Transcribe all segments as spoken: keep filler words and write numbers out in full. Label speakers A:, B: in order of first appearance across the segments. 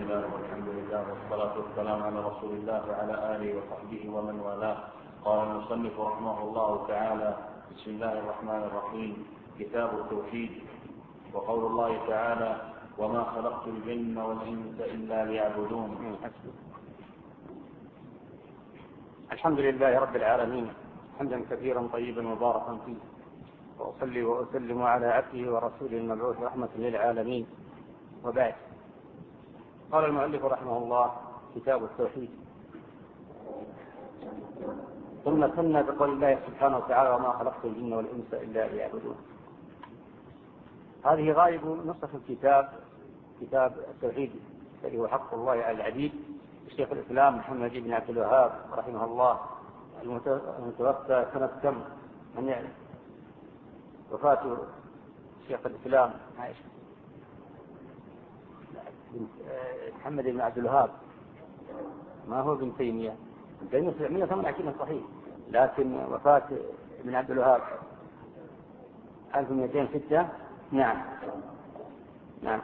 A: الله والحمد لله والصلاة والسلام على رسول الله وعلى آله وصحبه ومن والاه. قال المصنف رحمه الله تعالى: بسم الله الرحمن الرحيم. كتاب التوحيد. وقول الله تعالى: وما خلقت الجن والإنس إلا ليعبدون.
B: الحمد لله رب العالمين، حمدا كثيرا طيبا مباركا فيه، وأصلي وأسلم على عبده ورسوله المبعوث رحمة للعالمين، وبعد. قال المؤلف رحمه الله: كتاب التوحيد. ثم ثنى بقول الله سبحانه وتعالى: وما خلقت الجن والإنس إلا ليعبدون. هذه غالب نصف الكتاب، كتاب التوحيد الذي هو حق الله على العبيد، الشيخ الإسلام محمد بن عبد الوهاب رحمه الله، المتوفى سنة كم؟ من يعرف؟ وفاة شيخ الإسلام محمد بن عبد الوهاب، ما هو ابن تيمية. ابن تيمية سبعمائة وثمانية وعشرين صحيح، لكن وفاة ابن عبد الوهاب ألف ومئتين وستة. نعم نعم.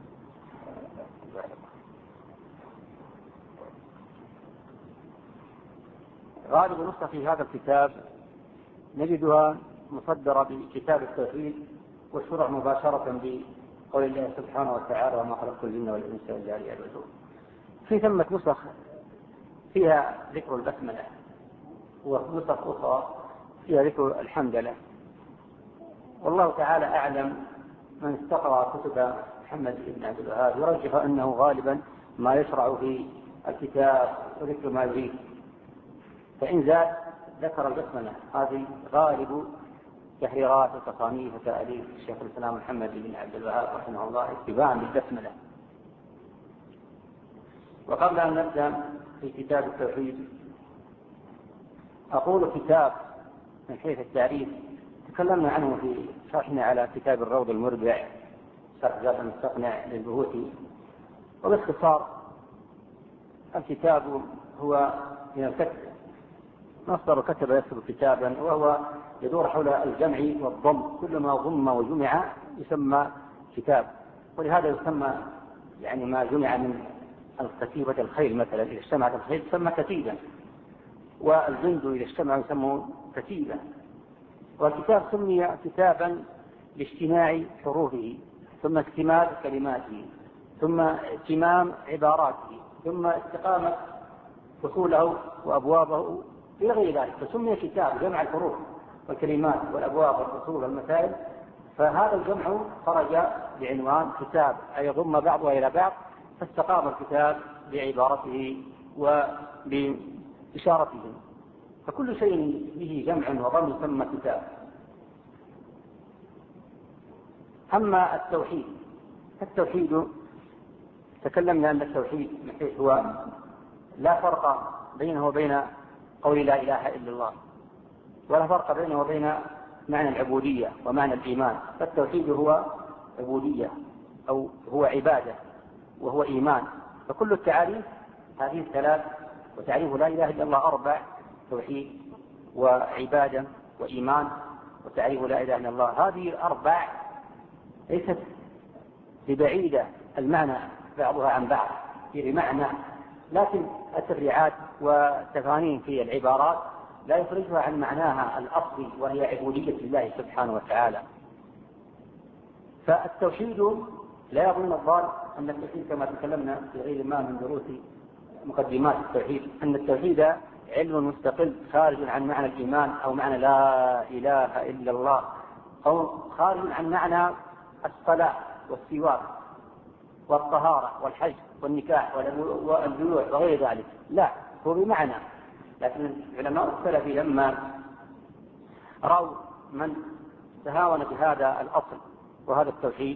B: غالب نص في هذا الكتاب نجدها مصدرة بكتاب التوحيد، والشرع مباشرة بقول الله سبحانه وتعالى: وما خلقت الجن والإنس إلا ليعبدون. في ثمة نسخ فيها ذكر البسملة، ونسخ أخرى فيها ذكر الحمدلله. والله تعالى أعلم. من استقرأ كتب محمد بن عبد الوهاب يرجح أنه غالبا ما يشرع في الكتاب وذكر ما يريد، فإن زاد ذكر البسملة. هذه غالب تحريرات وتصانيف وتأليف الشيخ الإسلام محمد بن عبد الوهاب رحمه الله اتباعا بالبسملة. وقبل أن نبدأ في كتاب التوحيد، أقول كتاب من حيث التعريف تكلمنا عنه في شرحنا على كتاب الروض المربع، شرح زاد المستقنع للبهوتي. وباختصار الكتاب هو من الكتب، مصدر كتب يكتب كتابا، وهو يدور حول الجمع والضم، كل ما ضم وجمع يسمى كتاب. ولهذا يسمى يعني ما جمع من الكتيبة الخيل مثلا، إذا اجتمعت الخيل تسمى كتيبا، والجند إذا اجتمعوا يسموا كتيبا. والكتاب سمي كتابا لاجتماع حروفه، ثم اكتمال كلماته، ثم اتمام عباراته، ثم استقامة فصوله وأبوابه إلى غير ذلك، فسمي كتاب جمع الحروف والكلمات والأبواب والفصول والمسائل. فهذا الجمع خرج بعنوان كتاب، أي يضم بعضها إلى بعض، فاستقام الكتاب بعبارته وبإشارته. فكل شيء به جمع وضم يسمى كتاب. أما التوحيد، التوحيد تكلمنا أن التوحيد من حيث هو لا فرق بينه وبين قول لا إله إلا الله، ولا فرق بينه وبين معنى العبودية ومعنى الإيمان. فالتوحيد هو عبودية أو هو عبادة وهو إيمان. فكل التعاريف هذه الثلاث، وتعريف لا إله إلا الله أربع: توحيد وعبادة وإيمان وتعريف لا إله إلا الله. هذه الأربع ليست ببعيدة المعنى بعضها عن بعض في معنى، لكن التفريعات والتفانين في العبارات لا يخرجها عن معناها الأصلي، وهي عبودية الله سبحانه وتعالى. فالتوحيد لا يظن الظالم أن التوحيد كما تكلمنا في غير ما من دروس مقدمات التوحيد أن التوحيد علم مستقل خارج عن معنى الإيمان أو معنى لا إله إلا الله، أو خارج عن معنى الصلاة والسواك والطهارة والحج والنكاح والبيوع وغير ذلك. لا، هو بمعنى. لكن علماء السلف لما رأوا من تهاون بهذا الأصل وهذا التوحيد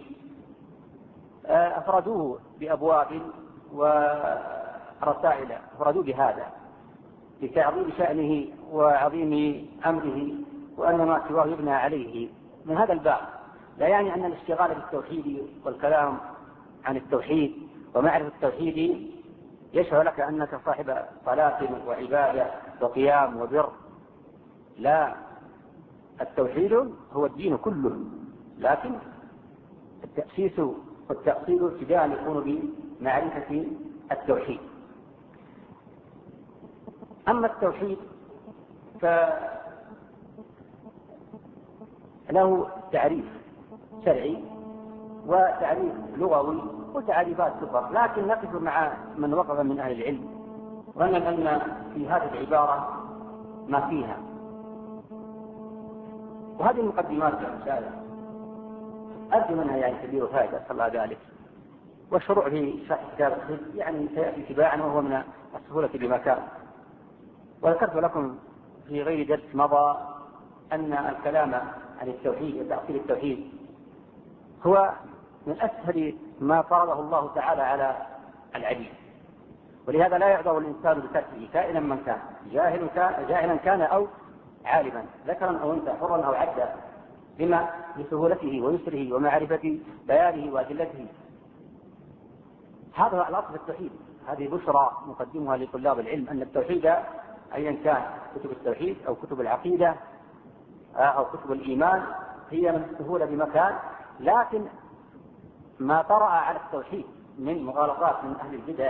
B: أفردوه بأبواب ورسائل، أفردوه بهذا لتعظيم شأنه وعظيم أمره، وأن ما سواه يبنى عليه. من هذا الباب لا يعني أن الاشتغال بالتوحيد والكلام عن التوحيد ومعرفة التوحيد يشعر لك أنك صاحب صلاة وعبادة وقيام وبر. لا، التوحيد هو الدين كله، لكن التأسيس والتأصيل ابتداء يكون معرفة التوحيد. أما التوحيد فله تعريف شرعي وتعريف لغوي وتعريفات كبرى، لكن نقف مع من وقف من أهل العلم ظنا أن في هذه العبارة ما فيها. وهذه المقدمات يا مشايخ أرجو منها يعني كبير فائدة صلى الله ذلك، والشروع في شرح كتاب التوحيد يعني سيأتي تباعا وهو من السهولة بمكان. وذكرت لكم في غير درس مضى أن الكلام عن التوحيد وتأصيل التوحيد هو من أسهل ما فرضه الله تعالى على العبيد، ولهذا لا يعذر الإنسان بتركه كائنا من كان، جاهل كان جاهلا كان أو عالما، ذكرا أو أنثى، حرا أو عبدا، بما لسهولته ويسره ومعرفة بيانه وأدلته. هذا الأصل في التوحيد. هذه بشرى نقدمها لطلاب العلم أن التوحيد أيا كان كتب التوحيد أو كتب العقيدة أو كتب الإيمان هي من السهولة بمكان، لكن ما طرأ على التوحيد من مغالطات من أهل البدع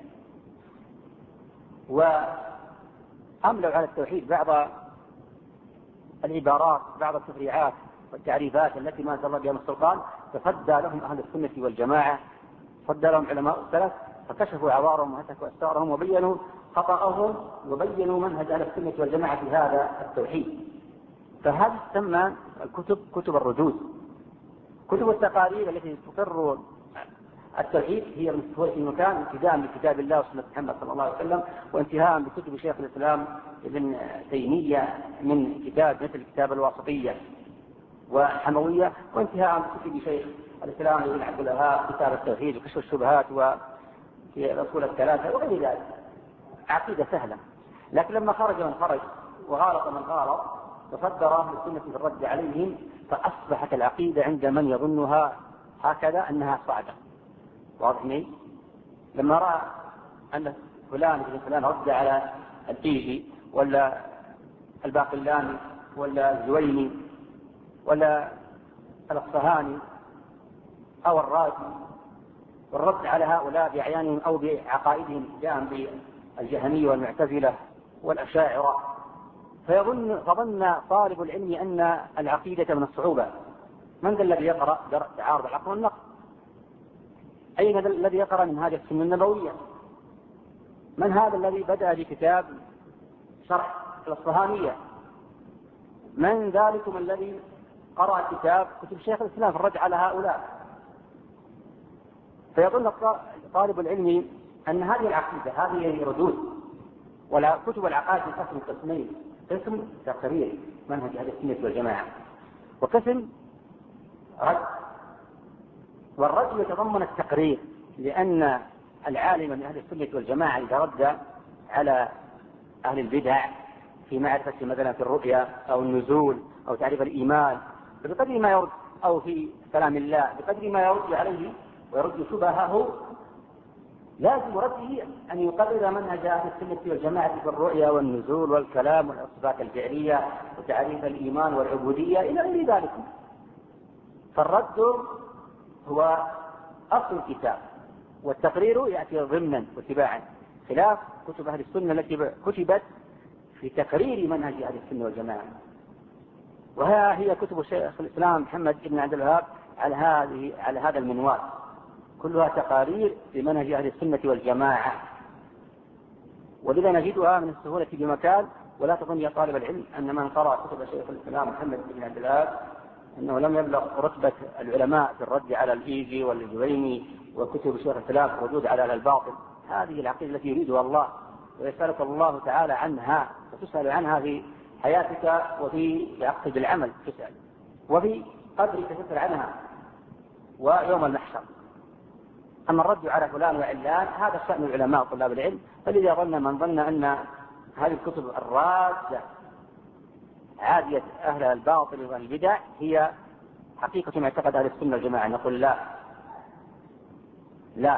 B: وأملوا على التوحيد بعض العبارات بعض التفريعات والتعريفات التي ما أنزل الله بها من السلطان، فصدى لهم أهل السنة والجماعة، صدى لهم علماء السلف، فكشفوا عوارهم وهتكوا أستارهم وبينوا خطأهم وبينوا منهج أهل السنة والجماعة في هذا التوحيد. فهذه تسمى الكتب كتب الردود. كتب التقارير التي تقر التوحيد هي من سهولة المكان، ابتداء بكتاب الله وسنة محمد صلى الله عليه وسلم، وانتهاء بكتب شيخ الإسلام ابن تيمية من كتاب مثل كتاب الواسطية وحموية، وانتهاء بكتب شيخ الإسلام ابن عبد الوهاب كتاب التوحيد وكشف الشبهات وفي الأصول الثلاثة وغير ذلك. عقيدة سهلة، لكن لما خرج من خرج وغالط من غالط تصدر أهل السنة في الرد عليهم، فأصبحت العقيدة عند من يظنها هكذا أنها صعبة. واضح لي؟ لما رأى أن فلان ابن فلان رد على الإيجي ولا الباقلاني ولا الزويني ولا الأصفهاني أو الرازي، والرد على هؤلاء بأعيانهم أو بعقائدهم جاء بالجهمية والمعتزلة والأشاعرة، فيظن فظن طالب العلم أن العقيدة من الصعوبة. من ذا الذي يقرأ تعارض العقل والنقل؟ أين الذي يقرأ من هذه السنة النبوية؟ من هذا الذي بدأ بكتاب شرح الأصفهانية؟ من ذلكم الذي قرأ كتاب كتب شيخ الإسلام في الرد على هؤلاء؟ فيظن طالب العلم أن هذه العقيدة هذه ردود. ولا كتب العقائد قسم قسمين: قسم تقرير منهج أهل السنة والجماعة، وقسم رد. والرد يتضمن التقرير، لأن العالم من أهل السنة والجماعة إذا رد على أهل البدع في معرفة مثلا في الرؤيا أو النزول أو تعريف الإيمان بقدر ما يرد، أو في كلام الله بقدر ما يرد عليه ويرد شبهه، لازم رده أن يقرر منهج أهل السنة والجماعة في الرؤيا والنزول والكلام والصفات الفعلية وتعريف الإيمان والعبودية إلى غير ذلك. فالرد هو أصل الكتاب، والتقرير يأتي ضمنا وتباعا، خلاف كتب أهل السنة التي كتبت في تقرير منهج أهل السنة والجماعة. وها هي كتب شيخ الإسلام محمد بن عبد الوهاب على هذه على هذا المنوال، كلها تقارير لمنهج أهل السنة والجماعة، ولذا نجدها من السهولة بمكان. ولا تظن يا طالب العلم أن من قرأ كتب شيخ الإسلام محمد بن عبد الوهاب أنه لم يبلغ رتبة العلماء في الرد على الإيجي والجويني وكتب شيخ الإسلام في الردود على أهل الباطل. هذه العقيدة التي يريدها الله ويسألك الله تعالى عنها، وتسأل عنها في حياتك وفي عقد العمل تسأل، وفي قدرك تسأل عنها ويوم المحشر. أما الرد على فلان وعلان هذا شأن العلماء طلاب العلم. فلذا ظن من ظن أن هذه الكتب الرادة عادية أهل الباطل والبدع هي حقيقة معتقد أهل السنة والجماعة، نقول لا لا.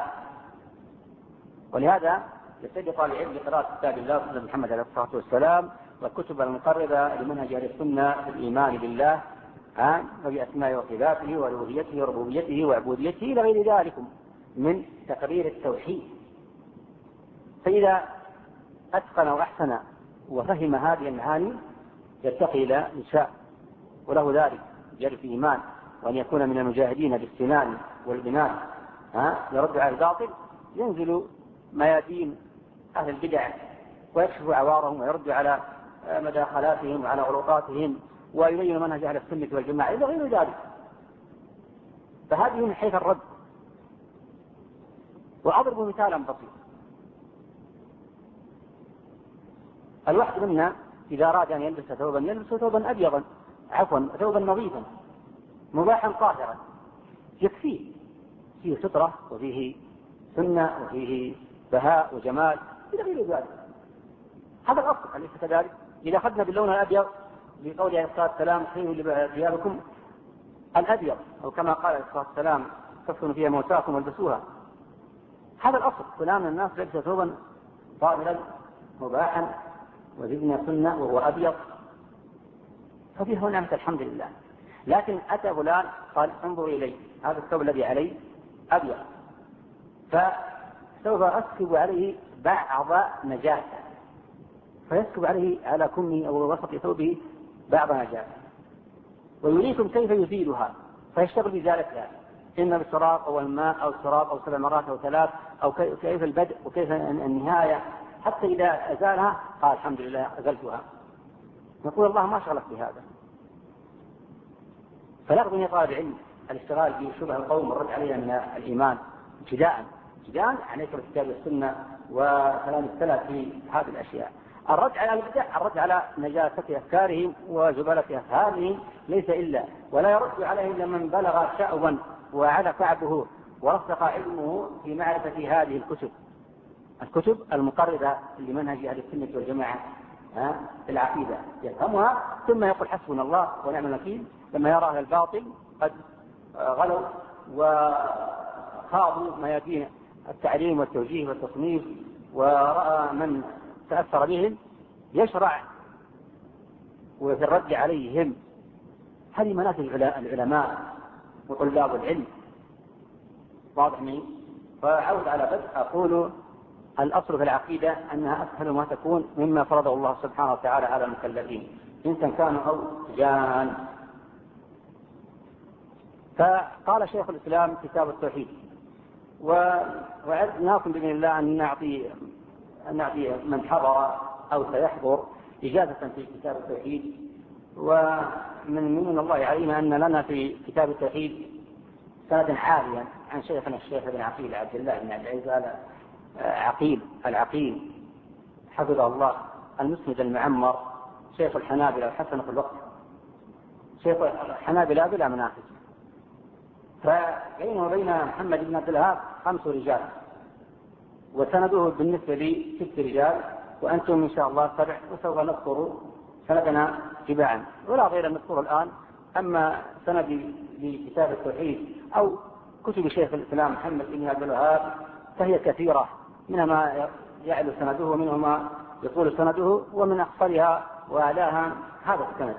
B: ولهذا يستجد طالب العلم بقراءة كتاب الله وسنة محمد عليه الصلاة والسلام والكتب المقررة لمنهج أهل السنة في الإيمان بالله وبأسمائه وصفاته وألوهيته وربوبيته وعبوديته إلى غير ذلك. من تقرير التوحيد. فإذا أتقن وأحسن وفهم هذه المعاني يرتقي إلى نشاء وله ذلك جل في إيمان، وأن يكون من المجاهدين بالسنان والبنان يرد على الباطل، ينزل ميادين أهل البدع ويكشف عوارهم ويرد على مداخلاتهم وعلى غلطاتهم ويبين منهج أهل السنة والجماعة إلى غير ذلك. فهذه من حيث الرد. وأضرب مثالا بسيطا: الواحد منا إذا أراد أن يلبس ثوبا يلبس ثوبا أبيضا عفوا ثوبا نظيفا مباحا طاهرا يكفيه، فيه سترة وفيه سنة وفيه بهاء وجمال إلى غير ذلك. هذا الأصل، أليس كذلك؟ إذا أخذنا باللون الأبيض بقول عليه الصلاة والسلام خيروا لثيابكم الأبيض، أو كما قال عليه الصلاة والسلام كفنوا فيها موتاكم والبسوها، هذا الأصل. كلام الناس لبس ثوبا طاهرا مباحا وزدنا سنة وهو أبيض، ففيه نعمة الحمد لله. لكن أتى فلان قال انظروا إلي هذا الثوب الذي عليه أبيض، فسوف أسكب عليه بعض نجاسة، فيسكب عليه على كمه أو وسط ثوبه بعض نجاسة، ويريكم كيف يزيلها، فيشتغل بذلك إما بالسراب أو الماء أو السراب أو سبع مرات أو ثلاث أو كيف البدء وكيف النهاية، حتى إذا أزالها قال الحمد لله أزلتها. نقول الله ما شغلك بهذا. فلا بد من طالب العلم الاشتغال بشبه القوم والرد عليها من الإيمان ابتداء ابتداء عليك بالكتاب والسنة وكلام السلف في هذه الأشياء. الرد على البدع الرد على نجاسة أفكارهم وزبالة أفهامهم ليس إلا، ولا يرد عليه إلا من بلغ شأوا وعلى كعبه ورسخ علمه في معرفة هذه الكتب الكتب المقررة لمنهج أهل السنة والجماعة في العقيدة، يفهمها ثم يقول حسبنا الله ونعم الوكيل لما يرى أهل الباطل قد غلوا وخاضوا ميادين التعليم والتوجيه والتصنيف ورأى من تأثر بهم يشرع وفي الرد عليهم. هذه مناسك العلماء وطلاب العلم، واضح مني؟ فأعود على بدء أقول الأصل في العقيدة أنها أسهل ما تكون مما فرضه الله سبحانه وتعالى على المكلفين إنسان كانوا أو جان. فقال شيخ الإسلام كتاب التوحيد، ووعدناكم بإذن الله أن نعطي أن نعطي من حضر أو سيحضر إجازة في كتاب التوحيد. ومن من الله علينا أن لنا في كتاب التوحيد سند عاليا عن شيخنا الشيخ ابن عقيل عبد الله بن عبد العزيز عقيل العقيل حفظه الله، المسند المعمر، شيخ الحنابلة الحسن في الوقت، شيخ الحنابلة بلا منافس. فبينه وبين محمد بن عبد الوهاب خمس رجال، وسنده بالنسبة لي ست رجال، وأنتم إن شاء الله سبع، وسوف نذكر سندنا تباعا ولا غير نذكره الآن. أما سندي لكتاب التوحيد أو كتب شيخ الإسلام محمد بن عبد الوهاب فهي كثيرة، منها ما يعلو سنده ومنها ما يطول سنده، ومن أقصرها وأعلاها هذا السند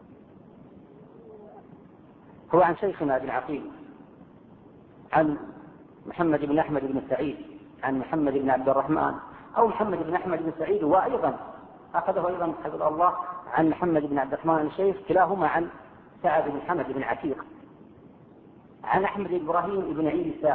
B: هو عن شيخنا ابن عقيل عن محمد بن أحمد بن سعيد عن محمد بن عبد الرحمن أو محمد بن أحمد بن سعيد، وأيضا أخذه أيضا حفظه الله عن محمد بن عبد الرحمن الشيخ، كلاهما عن سعد بن محمد بن عتيق عن أحمد بن إبراهيم بن عيسى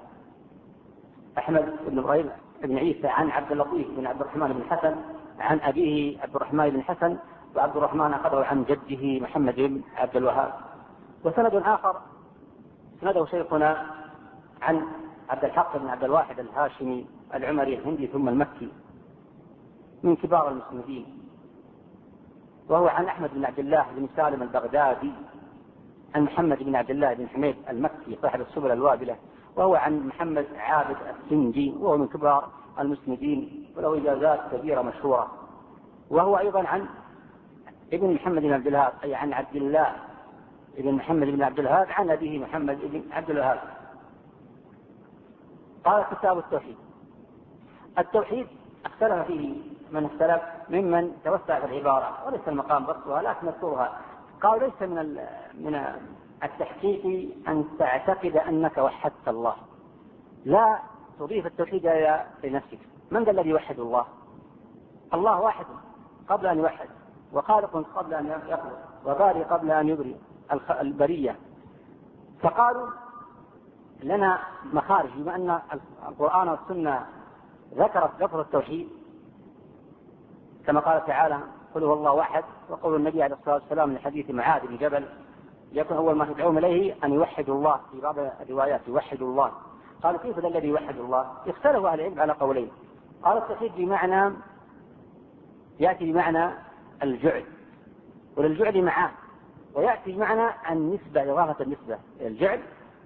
B: أحمد بن إبراهيم بن عيسى عن عبد اللطيف بن عبد الرحمن بن حسن عن أبيه عبد الرحمن بن حسن، وعبد الرحمن أخذه عن جده محمد بن عبد الوهاب. وسند آخر سنده شيخنا عن عبد الحق بن عبد الواحد الهاشمي العمري الهندي ثم المكي من كبار المسندين، وهو عن أحمد بن عبد الله بن سالم البغدادي عن محمد بن عبد الله بن حميد المكي صاحب السبل الوابلة، وهو عن محمد عابد السنجي وهو من كبار المسندين وله إجازات كبيرة مشهورة. وهو أيضا عن ابن محمد بن عبد الوهاب أي عن عبد الله ابن محمد بن عبد الوهاب عن أبيه محمد بن عبد الوهاب. قال كتاب التوحيد. التوحيد اختلف فيه من اختلف ممن توسع في العبارة، وليس المقام بسطها لكن نذكرها. قال ليس من من التحقيق أن تعتقد أنك وحدت الله، لا تضيف التوحيد إلى نفسك. من ذا الذي يوحد الله؟ الله واحد قبل أن يوحد، وخالق قبل أن يخلق، وبارئ قبل أن يبرئ البرية. فقالوا لنا مخارج، بما أن القرآن والسنة ذكرت لفظ التوحيد كما قال تعالى قل هو الله أحد، وقول النبي عليه الصلاة والسلام من حديث معاذ بن جبل يكون أول ما تدعوهم إليه أن يوحدوا الله، في بعض الروايات يوحدوا الله. قالوا كيف ذا الذي يوحد الله؟ اختلفوا أهل العلم على قولين. قال التوحيد بمعنى يأتي بمعنى الجعل، وللجعل معاه، ويأتي بمعنى النسبة، إضافة النسبة، الجعل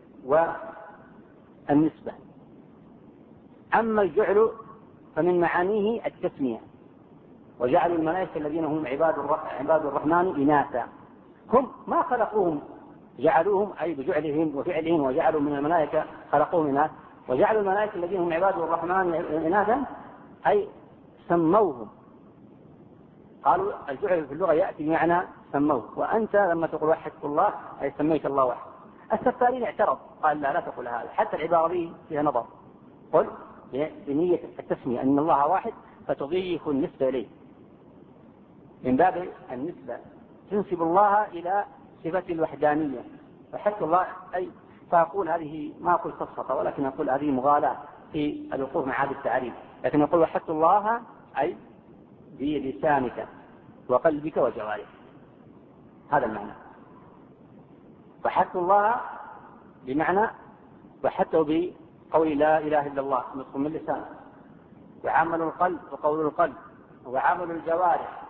B: والنسبة. أما الجعل فمن معانيه التسمية، وجعلوا الملائكة الذين هم عباد الرحمن إناثا، هم ما خلقوهم، جعلوهم أي بجعلهم وفعلهم، وجعلوا من الملائكة خلقوهم إناث، وجعلوا الملائكة الذين هم عباد الرحمن إناثا أي سموهم. قالوا الجعل في اللغة يأتي بمعنى سموه، وأنت لما تقول وحدت الله أي سميت الله واحد. السفارين اعترض قال لا لا تقول هذا، حتى العبارة دي فيها نظر. قل بنية التسمية أن الله واحد فتضيف النسبة إليه من باب النسبة، تنسب الله إلى صفة الوحدانية. وحدت الله أي فأقول هذه ما أقول سفسطة، ولكن أقول هذه مغالاة في الوقوف مع هذا التعريف، لكن أقول وحدت الله أي بلسانك وقلبك وجوارحك، هذا المعنى. وحدت الله بمعنى وحدته بقول لا إله إلا الله نطق من اللسان، وعمل القلب وقول القلب، وعمل الجوارح.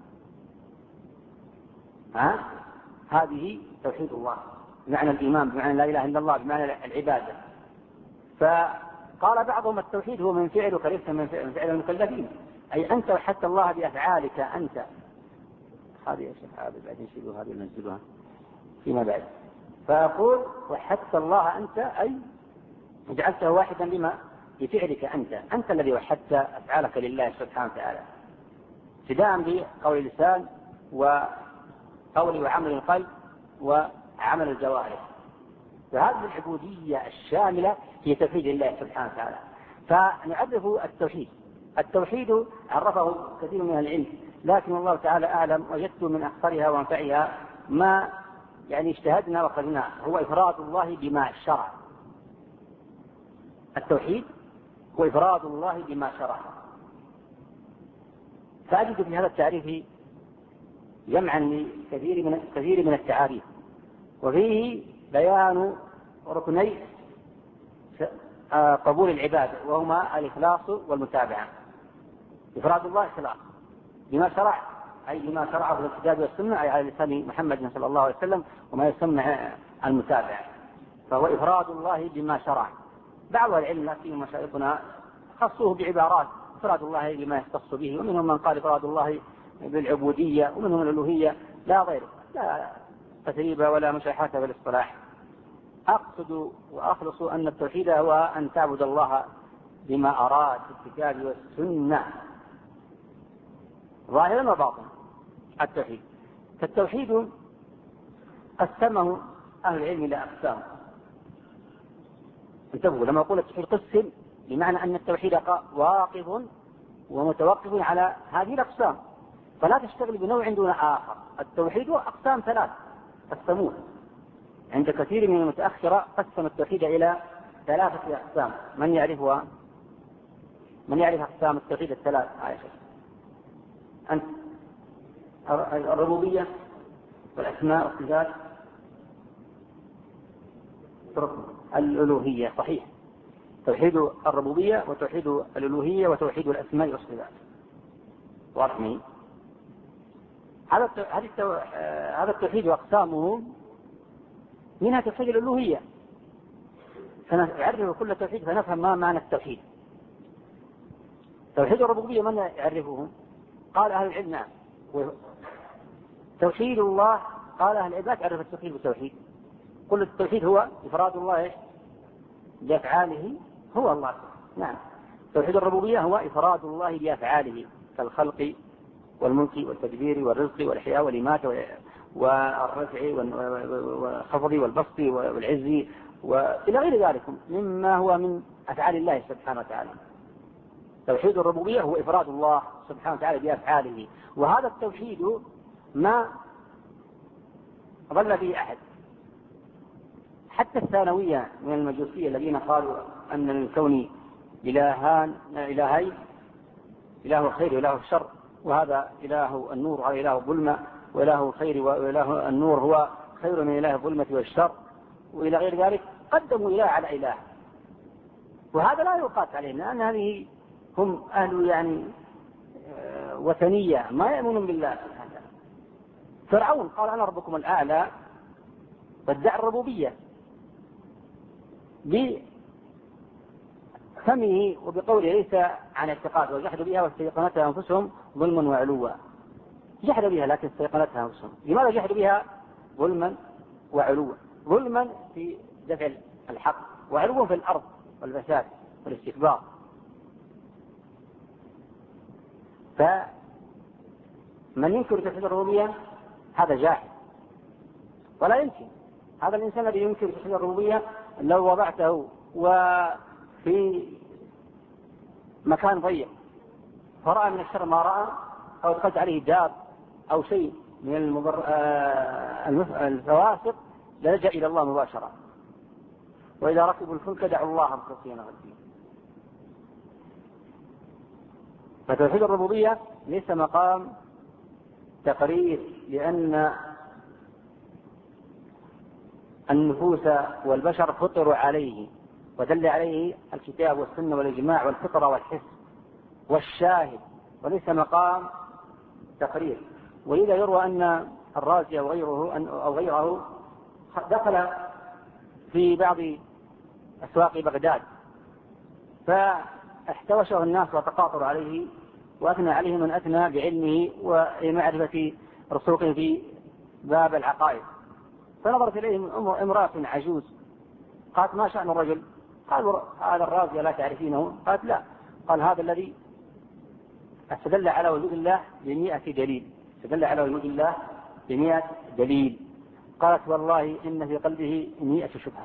B: ها؟ هذه توحيد الله بمعنى الإيمان، بمعنى لا إله إلا الله، بمعنى العبادة. فقال بعضهم التوحيد هو من فعلك ليس من فعل المكلفين، أي أنت وحدت الله بأفعالك أنت. هذه يا شيخ هذه بعدين شيلوها هذه ننزلوها فيما بعد. فأقول وحدت الله أنت أي جعلته واحدا بما بفعلك أنت، أنت الذي وحدت أفعالك لله سبحانه وتعالى، ابتداء بقول اللسان وقول وعمل القلب وعمل الجوارح. فهذه العبودية الشاملة هي توحيد الله سبحانه وتعالى. فنعرف التوحيد. التوحيد عرفه كثير من العلم، لكن الله تعالى أعلم، وجدت من أخطرها وأنفعها ما يعني اجتهدنا وقلنا هو إفراد الله بما شرع. التوحيد هو إفراد الله بما شرع. فأجد في هذا التعريف جمعا لكثير من كثير من التعاريف، وفيه بيان ركني قبول العبادة، وهما الإخلاص والمتابعة. إفراد الله إخلاص بما شرع أي بما شرعه في الكتاب والسنة، أي على لسان محمد صلى الله عليه وسلم، وما يسمى المتابعة، فهو إفراد الله بما شرع. بعض العلم لكن مشايخنا خصوه بعبارات إفراد الله بما يختص به، ومنهم من قال إفراد الله بالعبودية، ومنهم الألوهية لا غير، لا تثريب ولا مشاحة في الاصطلاح. أقصد وأخلص أن التوحيد هو أن تعبد الله بما أراد في الكتاب والسنة ظاهرا وباطنا. التوحيد فالتوحيد قسمه أهل العلم إلى أقسام. انتبهوا لما أقول التوحيد قسم بمعنى أن التوحيد واقف ومتوقف على هذه الأقسام، فلا تشتغل بنوع دون آخر. التوحيد أقسام ثلاث قسموه عند كثير من المتأخرة، قسم التوحيد إلى ثلاثة أقسام. من يعرفها؟ من يعرف أقسام التوحيد الثلاث؟ عائشة أنت. الربوبية والأسماء والصفات، الألوهية. صحيح، توحيد الربوبية وتوحيد الألوهية وتوحيد الأسماء والصفات. واضح؟ هذا هذا التوحيد وأقسامه، منها توحيد الألوهية، فنعرف كل توحيد فنفهم ما معنى التوحيد. توحيد الربوبية من يعرفه؟ قال أهل العلم نعم. توحيد الله قال أهل العلم لا تعرف التوحيد بالتوحيد، كل التوحيد هو إفراد الله بأفعاله هو الله. نعم، توحيد الربوبية هو إفراد الله بأفعاله كالخلق والملك والتدبير والرزق والإحياء والإماتة والرفع والخفض والبسط والعز وإلى غير ذلك مما هو من أفعال الله سبحانه وتعالى. توحيد الربوبية هو إفراد الله سبحانه وتعالى بأفعاله، وهذا التوحيد ما ضل به أحد، حتى الثانوية من المجوسية الذين قالوا أن للكون إلهان إلهين، إله الخير وإله الشر، وهذا إله النور وهذا إله الظلمة، وإله الخير وإله النور هو خير من إله الظلمة والشر، وإلى غير ذلك، قدموا إله على إله، وهذا لا يقاس عليهم، لأن هذه هم أهل يعني وثنية ما يؤمنون بالله. فرعون قال أنا ربكم الأعلى وادعى الربوبية بفمه وبقوله ليس عن اعتقاد، وجحدوا بها واستيقنتها أنفسهم ظلما وعلوا. جحدوا بها لكن استيقنتها أنفسهم. لماذا جحدوا بها ظلما وعلوا؟ ظلما في دفع الحق، وعلوا في الأرض والفساد والاستكبار. فمن ينكر توحيد الربوبية هذا جاحد، ولا يمكن. هذا الإنسان الذي ينكر توحيد الربوبية لو وضعته وفي مكان ضيق فرأى من الشر ما رأى، أو دخلت عليه داب أو شيء من المضر... الفواسق، للجأ إلى الله مباشرة. وإذا ركبوا الفلك دعوا الله مخلصين له الدين. فتوحيد الربوبية ليس مقام تقرير، لأن النفوس والبشر فطروا عليه ودل عليه الكتاب والسنة والإجماع والفطرة والحس والشاهد، وليس مقام تقرير. ولذا يروى أن الرازي أو غيره أو غيره دخل في بعض أسواق بغداد فاحتوشه الناس وتقاطروا عليه وأثنى عليه من أثنى بعلمه ومعرفة رسوخه في باب العقائد. فنظرت إليه امرأة عجوز، قالت ما شأن الرجل؟ قال هذا الرازي لا تعرفينه؟ قالت لا. قال هذا الذي استدل على وجود الله بمئة دليل، استدل على وجود الله بمئة دليل. قالت والله إن في قلبه مئة شبهة.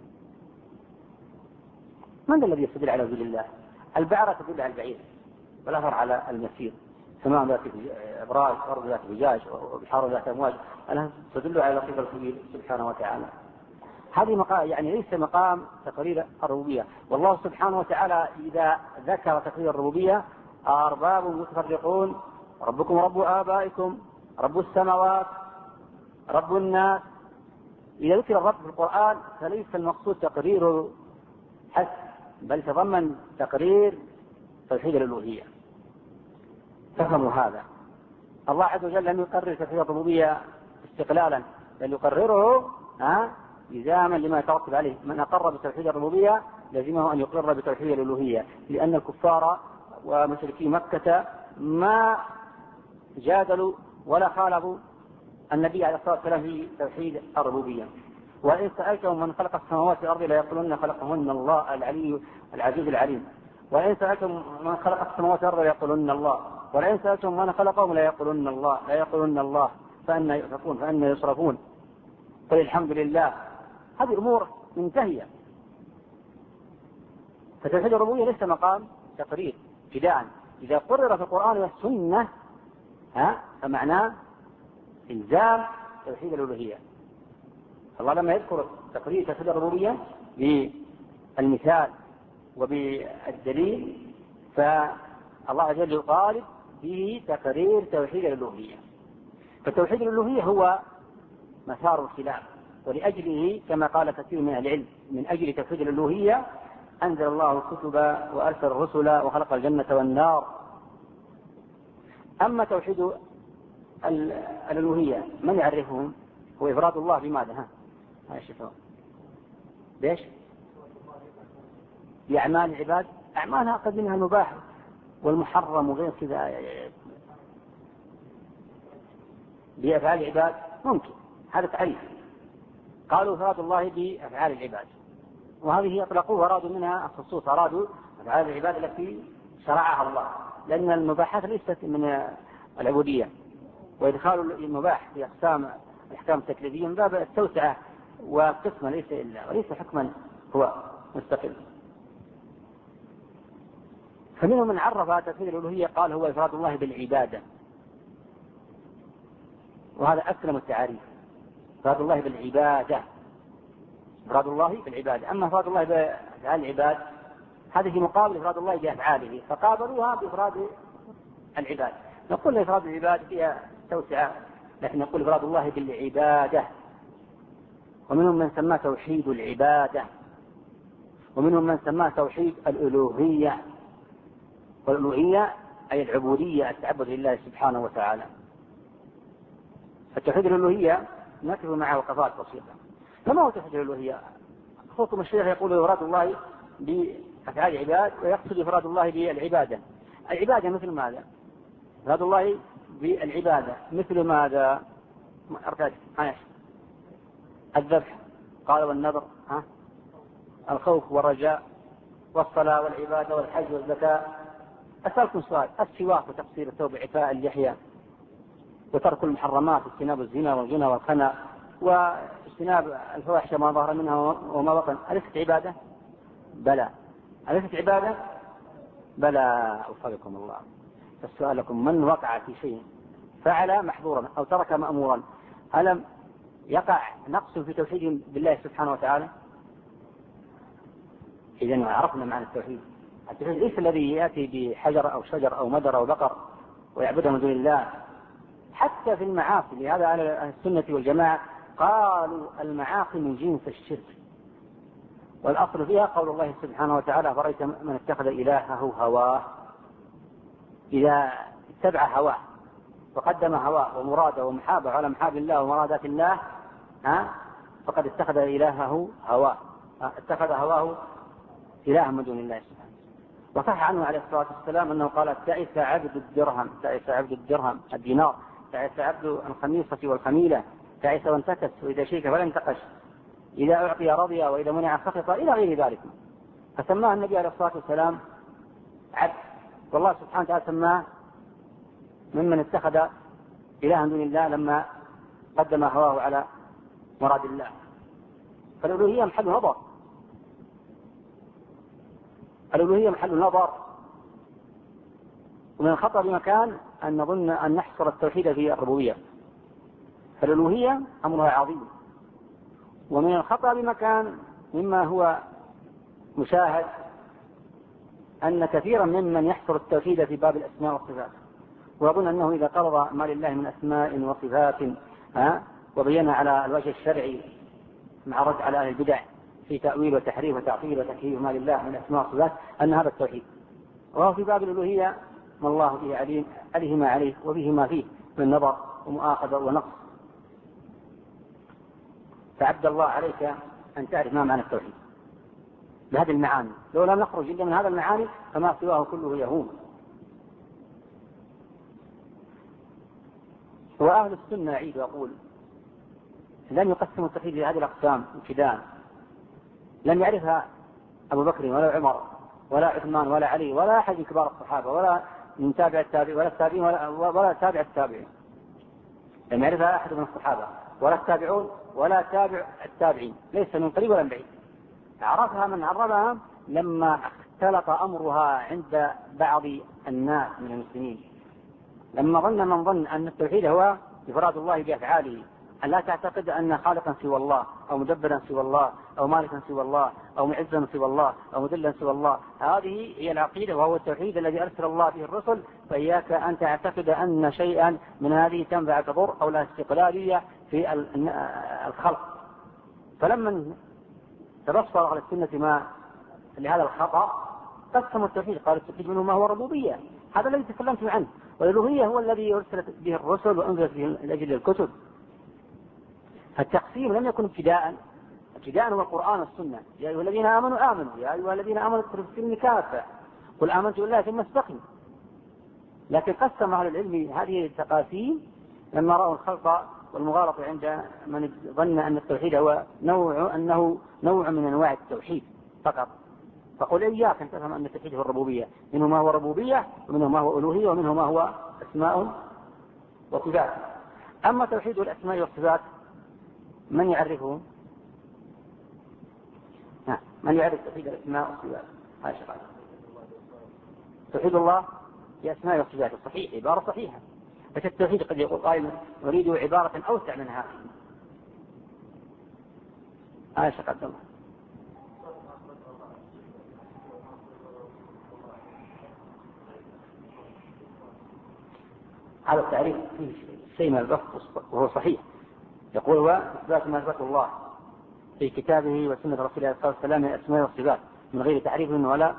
B: من الذي يستدل على وجود الله؟ البعرة تدل على البعير، والأثر على المسير، سماء ذات إبراج، أرض ذات بجاج، وبحار ذات أمواج، أنها تدل على لطيف الخبير سبحانه وتعالى. هذه مقام يعني ليس مقام تقرير الربوبية. والله سبحانه وتعالى إذا ذكر تقرير الربوبية أرباب متفرقون، ربكم رب آبائكم، رب السماوات، رب الناس. إذا ذكر الرب في القرآن فليس المقصود تقرير حسب، بل تضمن تقرير توحيد الألوهية. تفهموا هذا؟ الله عز وجل لم يقرر توحيد الربوبية استقلالا، بل يقرره ها لزاما لما يترتب عليه. من أقر بتوحيد الربوبية لزمه أن يقر بتوحيد الألوهية، لأن الكفار ومشركي مكة ما جادلوا ولا خالفوا النبي عليه الصلاة والسلام في توحيد الربوبية. وإن سألتهم من خلق السماوات والأرض ليقولن خلقهن الله العلي العزيز العليم، وإن سألتم من خلق السماوات والأرض ليقولن الله، ولئن سألتم من خلقهم ليقولن الله لا يقولن الله فأنا يؤفكون فأنا يصرفون. قل الحمد لله. هذه أمور منتهية. فتوحيد الربوبية ليس مقام تقرير ابتداء. إذا قرر في القرآن والسنة ها فمعناه إلزام توحيد الألوهية. الله لما يذكر تقرير توحيد الربوبية بالمثال وبالدليل فالله عز وجل يطالب به تقرير توحيد الألوهية. فتوحيد الألوهية هو مسار الخلاف، ولأجله كما قال كثير من أهل العلم من أجل توحيد الألوهية أنزل الله الكتب وأرسل الرسل وخلق الجنة والنار. أما توحيد الألوهية من يعرفهم؟ هو إفراد الله بماذا؟ ها ها شوفوا ليش؟ بأعمال العباد. أعمالها قد منها المباح والمحرم وغير كذا. بأفعال العباد ممكن هذا تعريف. قالوا إفراد الله بأفعال العباد، وهذه أطلقوه وأرادوا منها الخصوص، أرادوا أفعال العباد التي شرعها الله، لأن المباحات ليست من العبودية، وإدخال المباح في أقسام الأحكام التكليفية من باب التوسعة وقسمة ليس إلا وليس حكما هو مستقل. فمنهم من عرف توحيد الألوهية قال هو إفراد الله بالعبادة، وهذا أسلم التعاريف. إفراد الله بالعبادة، إفراد الله بالعبادة. أما إفراد الله بأفعال العباد هذه مقابل إفراد الله بأفعاله، فقابلوها بإفراد العباد. نقول إفراد العباد فيها توسعة، لكن نقول إفراد الله بالعبادة. ومنهم من سماه توحيد العبادة، ومنهم من سماه توحيد الألوهية. والألوهية أي العبودية، التعبد لله سبحانه وتعالى. التوحيد الألوهية نقف معه وقفات بسيطة. فما هو توحيد الألوهية؟ أخوكم الشيخ يقول إفراد الله بأفعال العباد، ويقصد إفراد الله بالعبادة. العبادة مثل ماذا؟ إفراد الله بالعبادة مثل ماذا؟ أركاد الذبح قال والنذر، ها؟ الخوف والرجاء والصلاة والعبادة والحج والزكاة. أسألكم سؤال: السواك وتقصير الثوب عفاء اللحية وترك المحرمات واجتناب الزنا والغنى والخنا واجتناب الفواحش ما ظهر منها وما بطن، أليست عبادة؟ بلى. أليست عبادة؟ بلى. أوفقكم الله. فالسؤال لكم: من وقع في شيء فعل محظورا أو ترك مأمورا ألم يقع نقص في توحيد بالله سبحانه وتعالى؟ إذن عرفنا معنى التوحيد. التوحيد ليس الذي يأتي بحجر أو شجر أو مدر أو بقر ويعبده من دون الله. حتى في المعاصي، لهذا أهل السنة والجماعة قالوا المعاصي من جنس الشرك، والأصل فيها قول الله سبحانه وتعالى: فرأيت من اتخذ إلهه هواه. إذا اتبع هواه وقدم هواه ومراده ومحابه على محاب الله ومرادات الله، ها فقد اتخذ إلهه هواه، اتخذ هواه إلها من دون الله سبحانه. وصح عنه عليه الصلاة والسلام أنه قال: تعس عبد الدرهم، تعس عبد الدرهم الدينار، تعس عبد الخميصة والخميلة، تعس وانتكس، وإذا شيك فلا انتقش، إذا أعطي رضي وإذا منع سخط، إلى غير ذلك. فسماه النبي عليه الصلاة والسلام عبد، والله سبحانه وتعالى سماه ممن اتخذ إلها دون الله لما قدم هواه على مراد الله. فالألوهية محل نظر، الألوهية محل نظر. ومن الخطأ بمكان أن نظن أن نحصر التوحيد في الربوبية، فالألوهية أمرها عظيم. ومن الخطأ بمكان مما هو مشاهد أن كثيرا ممن يحصر التوحيد في باب الأسماء والصفات، ويظن أنه إذا قرض ما لله من أسماء وصفات ها وبينها على الوجه الشرعي مع رد على أهل البدع في تأويل وتحريف وتعطيل وتكييف ما لله من أسماء وصفات، أن هذا التوحيد. وهو في باب الألوهية ما الله به عليم، عليه ما عليه وفيه ما فيه من نظر ومؤاخذة ونقص. فعبد الله عليك أن تعرف ما معنى التوحيد بهذه المعاني. لو لم نخرج إلا من هذا المعاني فما سواه كله يهون. وأهل السنة يعيد ويقول: لم يقسموا التوحيد لهذه الأقسام ابتداء، لم يعرفها أبو بكر ولا عمر ولا عثمان ولا علي ولا أحد من كبار الصحابة ولا من تابع التابعين ولا التابعين ولا, ولا تابع التابعين. لم يعرفها أحد من الصحابة ولا التابعون ولا تابع التابعين، ليس من قريب ولا من بعيد. عرفها من عرفها لما اختلط أمرها عند بعض الناس من المسلمين، لما ظن من ظن أن التوحيد هو إفراد الله بأفعاله، أن لا تعتقد أن خالقا سوى الله أو مدبرا سوى الله أو مالكا سوى الله أو معزا سوى الله أو مذلا سوى الله. هذه هي العقيدة وهو التوحيد الذي أرسل الله به الرسل. فإياك أن تعتقد أن شيئا من هذه تنفع تضر أو لا استقلالية في الخلق. فلما تبصر على السنة ما لهذا الخطأ قسموا التوحيد، قالوا التوحيد منه ما هو ربوبية، هذا الذي تكلمت عنه، والألوهية هو الذي أرسلت به الرسل وأنزلت به لأجل الكتب. التقسيم لم يكن ابتداء، ابتداء هو القرآن والسنة. يا أيها الذين آمنوا آمنوا، يا أيها الذين آمنوا ادخلوا في السلم كافة، قل آمنت بالله ثم استقم. لكن قسم أهل العلم هذه التقاسيم لما رأوا الخلط والمغالط عند من ظن أن التوحيد هو نوع أنه نوع من أنواع التوحيد فقط. فقل إياك أن تفهم أن التوحيد هو الربوبية، منه ما هو ربوبية ومنه ما هو ألوهية ومنه ما هو أسماء وصفات. أما توحيد الأسماء والصفات من يعرفه؟ من يعرف توحيد الأسماء والصفات؟ هذا شغال. توحيد الله بأسماء وصفاته صحيح، عبارة صحيحة، بس التوحيد قد يقول قائل نريد عبارة أوسع من هذه. آية شقد الله. هذا التعريف فيه شيء من البسط وهو صحيح. يقول هو إثبات ما أثبته الله في كتابه وسنة رسوله صلى الله عليه وسلم من الأسماء والصفات من غير تعريف ولا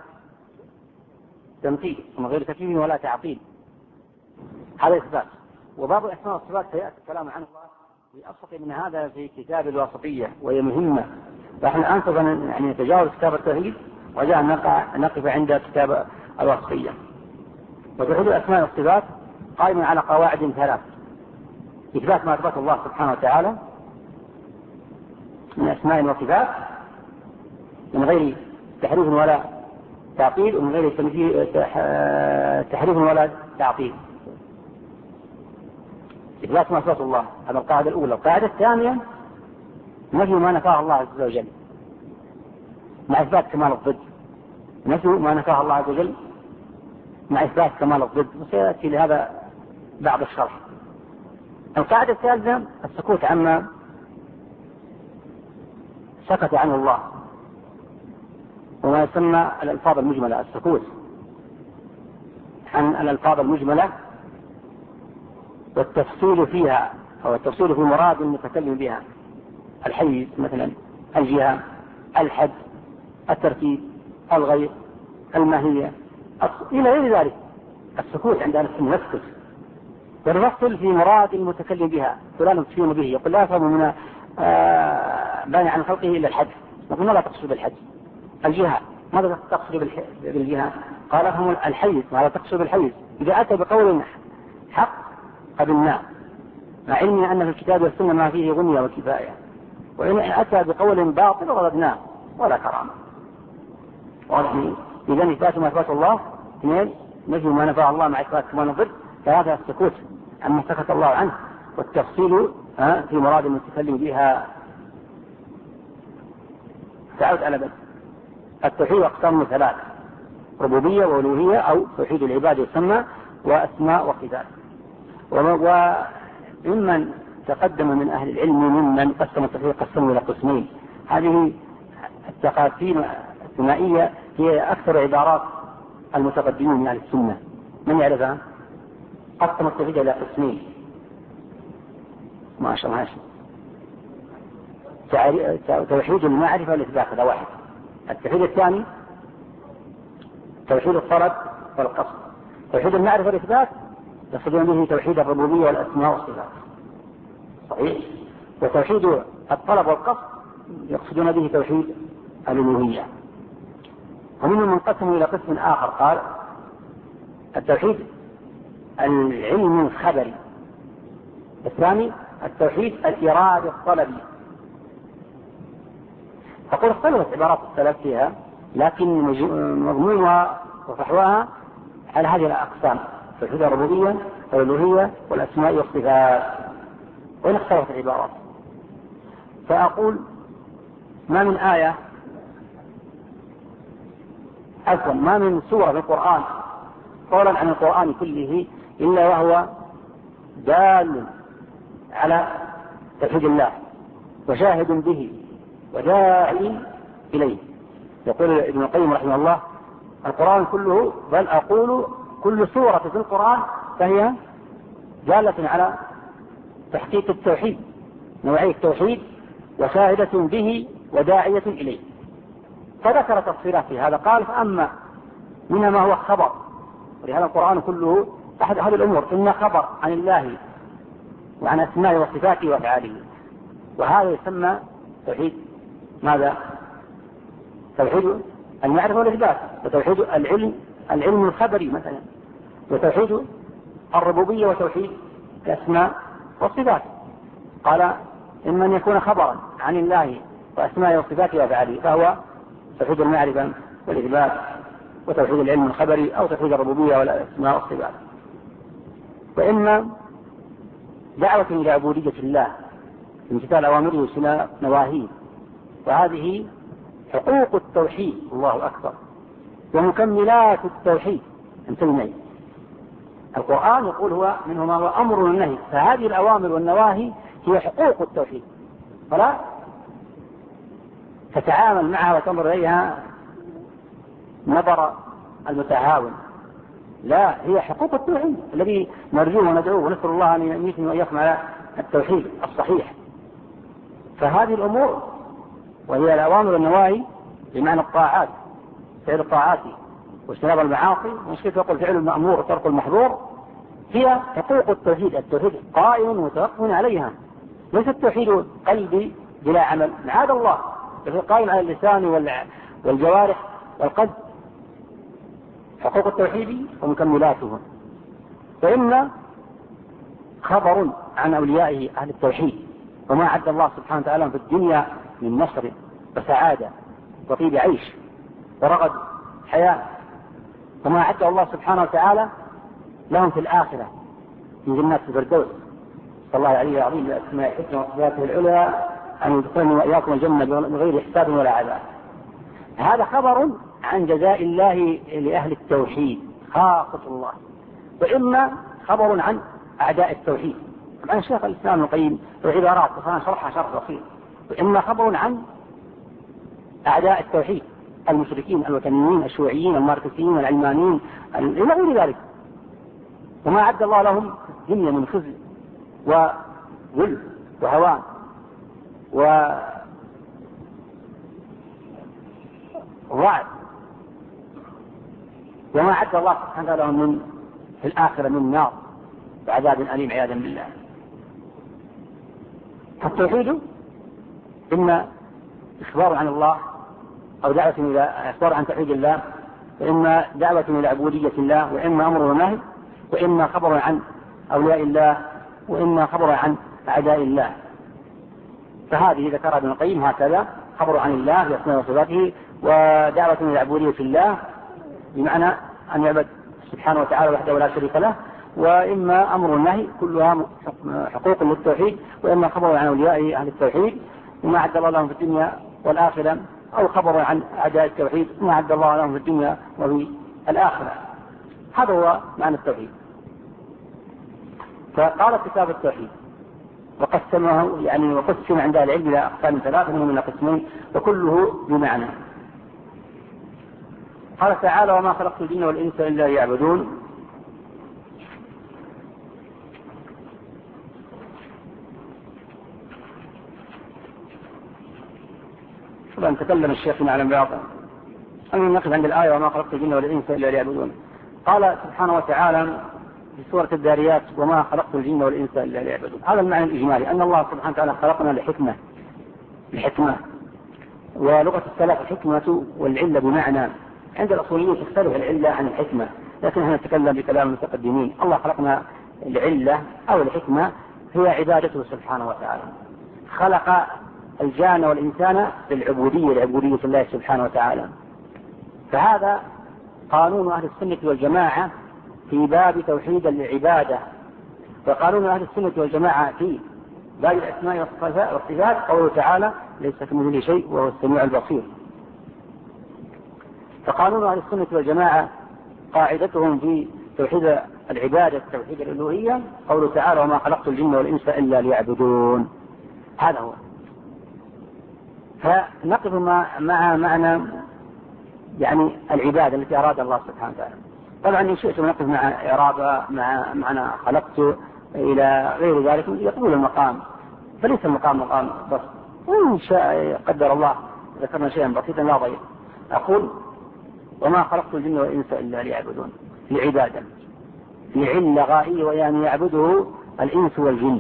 B: تمثيل ومن غير تكييف ولا تعطيل. هذا إثبات. وباب الأسماء والصفات سيأتي الكلام عنه ويأبسط من هذا في كتاب الواسطية وهي مهمة. فإحنا الآن سوف يعني نتجاوز كتاب التوحيد وجاء نقف عند كتاب الواسطية. وتوحيد الأسماء والصفات قائم على قواعد ثلاث: إثبات ما أثبته الله سبحانه وتعالى من أسماء وصفات من غير تحريف ولا تعطيل ومن غير تحريف ولا تعطيل. إثبات ما أثبته الله، هذا القاعدة الأولى. القاعدة الثانية نفي ما نفاه الله عز وجل مع إثبات كمال الضد، نفي ما نفاه الله عز وجل مع إثبات كمال الضد، وسيأتي لهذا بعض الشرح. القاعدة الثالثة السكوت عما سكت عنه الله وما يسمى الألفاظ المجملة، السكوت عن الألفاظ المجملة والتفصيل فيها أو التفصيل في مراد المتكلم بها، الحيز مثلا، الجهة، الحد، الترتيب، الغير، الماهية، إلى غير ذلك. السكوت عند أهل السنة يسكت ونفصل في مراد المتكلم بها، فلان تفهم به، يقول لا أفهم من آه بان عن خلقه إلا الحد، نقول لا تقصد بالحد. الجهة ماذا تقصد بالجهة؟ قال أفهم الحيز، ماذا تقصد بالحيز؟ إذا أتى بقول حق قبلناه مع علمنا أن في الكتاب والسنة ما فيه غنية وكفاية، وإن أتى بقول باطل رددناه ولا كرامة. إذا إثبات ما أثبت الله، اثنين نفي ما نفاه الله مع إثبات كمال الضد، ثلاثة السكوت عما سكت الله عنه والتفصيل في مراد المتكلم بها. تعود على بس التوحيد أقسام ثلاث: ربوبية وألوهية أو توحيد العباد يسمى، وأسماء وصفات. وممن تقدم من أهل العلم ممن قسم التوحيد قسمه إلى قسمين. هذه التقاسيم الثنائية هي أكثر عبارات المتقدمين من أهل السنة. من يعرفها؟ قسم التوحيد إلى قسمين. ما شاء الله. توحيد المعرفة والإثبات هذا واحد. التوحيد الثاني توحيد الطلب والقصد. توحيد المعرفة والإثبات يقصدون به توحيد الربوبية والأسماء والصفات، صحيح. وتوحيد الطلب والقصد يقصدون به توحيد الألوهية. ومنهم من قسموا إلى قسم آخر قال التوحيد العلم الخبري. الثاني التوحيد الإرادة الطلبي. فقل اختلفت عبارات السلف فيها، لكن مضمونها وفحواها على هذه الأقسام: توحيد الربوبية والألوهية والأسماء والصفات. وإن اختلفت العبارات فأقول ما من آية عفوا ما من سورة في القرآن قولا عن القرآن كله إلا وهو دال على توحيد الله وشاهد به وداعي إليه. يقول ابن القيم رحمه الله: القرآن كله، بل أقول كل سورة في القرآن فهي دالة على تحقيق التوحيد، نوعية التوحيد، وشاهدة به وداعية إليه. فذكر تفصيلات في هذا، قال: فأما منها ما هو خبر، ولهذا القرآن كله أحد هذه الأمور إن خبر عن الله وعن أسمائه وصفاته وأفعاله، وهذا يسمى توحيد ماذا؟ توحيد المعرفة والإثبات، وتوحيد العلم العلم الخبري مثلا، وتوحيد الربوبية وتوحيد الأسماء والصفات. قال: إما أن يكون خبرا عن الله وأسمائه وصفاته وأفعاله فهو توحيد المعرفة والإثبات وتوحيد العلم الخبري أو توحيد الربوبية والأسماء والصفات. وإما دعوة إلى عبودية الله امتثال أوامره واجتناب نواهيه، وهذه حقوق التوحيد، الله أكبر، ومكملات التوحيد انتبه معي. القرآن يقول هو منه ما هو أمر والنهي، فهذه الأوامر والنواهي هي حقوق التوحيد، فلا تتعامل معها وتنظر إليها نظر المتهاون، لا، هي حقوق التوحيد الذي نرجوه وندعوه ونسأل الله أن يميتنا وإياكم على التوحيد الصحيح. فهذه الأمور وهي الأوامر والنواهي بمعنى الطاعات، فعل الطاعات واجتناب المعاصي، ومش كيف يقول فعل المأمور وترك المحظور، هي حقوق التوحيد. التوحيد قائم وتوقف عليها، ليس التوحيد قلبي بلا عمل، معاذ الله، قائم على اللسان والجوارح والقلب. حقوق التوحيد ومكملاته. فإن خبر عن أوليائه أهل التوحيد وما أعد الله سبحانه وتعالى في الدنيا من نصر وسعادة وطيب عيش ورغد حياة، وما أعد الله سبحانه وتعالى لهم في الآخرة في جنات الفردوس. صلى الله عليه العظيم بأسماء الحسنى وصفاته العلى أن يدخلني وإياكم الجنة بغير حساب ولا عذاب. هذا خبر عن جزاء الله لأهل التوحيد خاصة الله. وإما خبر عن أعداء التوحيد، طبعا الشيخ الإسلام ابن القيم العبارات فأنا شرحها شرح بسيط. وإما خبر عن أعداء التوحيد المشركين الوثنيين الشيوعيين الماركسيين العلمانيين إلى غير ذلك، وما أعد الله لهم في الدنيا من خزي وذل وهوان ووعد، وما أعد الله سبحانه لهم من في الآخرة من نار وعذاب أليم عياذا بالله. فالتوحيد إما إخبار عن الله أو دعوة إلى إخبار عن توحيد الله، وإما دعوة إلى عبودية الله، وإما أمر ونهي، وإما خبر عن أولياء الله، وإما خبر عن أعداء الله. فهذه ذكرها ابن القيم هكذا: خبر عن الله بأسماء وصفاته، ودعوة إلى عبودية الله بمعنى أن يعبد سبحانه وتعالى وحده ولا شريك له، وإما أمر النهي كلها حقوق للتوحيد، وإما خبر عن أولياء أهل التوحيد وما أعد الله لهم في الدنيا والآخرة، أو خبر عن أعداء التوحيد وما أعد الله لهم في الدنيا وفي الآخرة. هذا هو معنى التوحيد. فقال كتاب التوحيد وقسمه يعني وقسم عند العلم إلى أقسام ثلاثة من قسمين وكله بمعنى. قال تعالى: وما خلقت الجن والإنس إلا ليعبدون. طبعا تكلم الشيخ على بعض، أنا نقف عند الآية: وما خلقت الجن والإنس إلا ليعبدون. قال سبحانه وتعالى في سورة الذاريات: وما خلقت الجن والإنس إلا ليعبدون. هذا المعنى الإجمالي، أن الله سبحانه وتعالى خلقنا لحكمة لحكمة ولغة السلف الحكمة والعلة بمعنى. عند الأصوليين تختلف العلة عن الحكمة، لكن هنا نتكلم بكلام المتقدمين. الله خلقنا العلة أو الحكمة هي عبادته سبحانه وتعالى. خلق الجان والإنسان للعبودية لعبودية الله سبحانه وتعالى. فهذا قانون أهل السنة والجماعة في باب توحيد العبادة. وقانون أهل السنة والجماعة في باب الأسماء والصفات قوله تعالى: ليس كمثله شيء وهو السميع البصير. فقانون أهل السنة والجماعة قاعدتهم في توحيد العبادة توحيد الألوهية قوله تعالى: وما خلقت الجن والإنس إلا ليعبدون. هذا هو. فنقف مع معنى يعني العبادة التي أراد الله سبحانه وتعالى. طبعا إن شئتم نقف مع إرادة مع معنى خلقت إلى غير ذلك يطول المقام، فليس المقام مقام بس، وإن شاء قدر الله ذكرنا شيئا بسيطا لا ضير. أقول: وما خلقت الجن والإنس إلا ليعبدون، لعبادة لعلة غائية، ويعني يعبده الإنس والجن.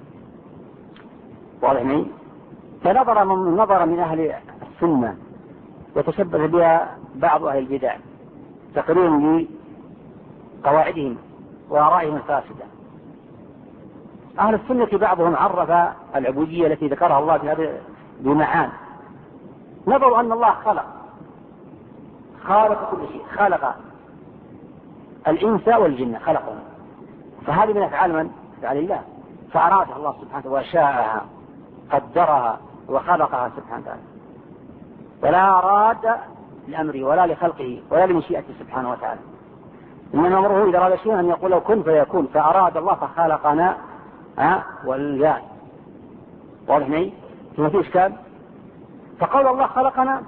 B: واضح معي؟ فنظر من نظر من أهل السنة وتشبه بها بعض أهل البدع تقرير لقواعدهم وآرائهم الفاسدة. أهل السنة بعضهم عرف العبودية التي ذكرها الله في هذه بمعان. نظروا أن الله خلق خالق كل شيء، خلق الإنس والجن خلقهم، فهذه من أفعال من؟ أفعال الله، فأرادها الله سبحانه وشاءها قدرها وخلقها سبحانه وتعالى، ولا أراد لأمره ولا لخلقه ولا لمشيئته سبحانه وتعالى. إنما أمره إذا أراد شيئا أن يقول له كن فيكون، فأراد الله فخلقنا ها والجان. واضح معي؟ ما في إشكال. فقول الله خلقنا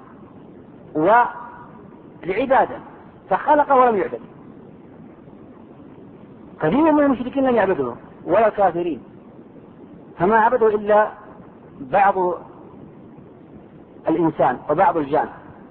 B: ولعبادة، فخلق ولم يعبد. كثير من المشركين لم يعبدوه ولا الكافرين، فما عبدوا إلا بعض الإنسان وبعض الجان.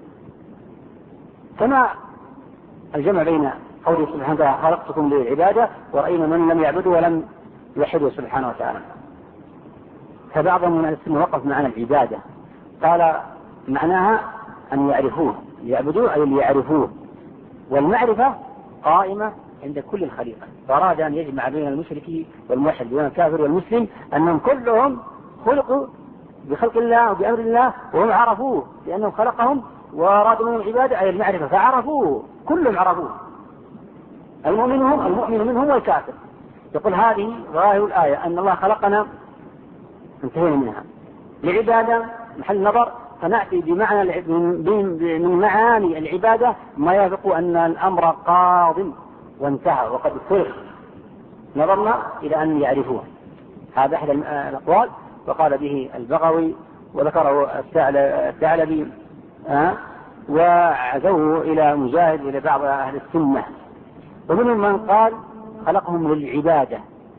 B: كما الجمع بين قوله سبحانه وتعالى خلقتكم للعبادة، ورأينا من لم يعبدوا ولم يوحدوا سبحانه وتعالى. فبعضهم من السنة وقف معنى العبادة، قال معناها أن يعرفوه، يعبدوه أي ليعرفوه، والمعرفة قائمة عند كل الخليقة. فأراد أن يجمع بين المشرك والموحد، بين الكافر والمسلم، أنهم كلهم خلقوا بخلق الله وبأمر الله، وهم عرفوه لأنه خلقهم وأرادوا منهم العبادة أي المعرفة، فعرفوه، كلهم عرفوه، المؤمن هم المؤمن منهم والكافر. يقول هذه ظاهر الآية أن الله خلقنا انتهينا منها لعبادة محل نظر، فنأتي بمعنى من معاني العبادة ما يفق أن الأمر قاض وانتهى وقد فرغ، نظرنا إلى أن يعرفوه. هذا أحد الأقوال وقال به البغوي وذكره الثعلبي أه؟ وعزوه إلى مجاهد وإلى بعض أهل السنة. ومنهم من قال خلقهم للعبادة،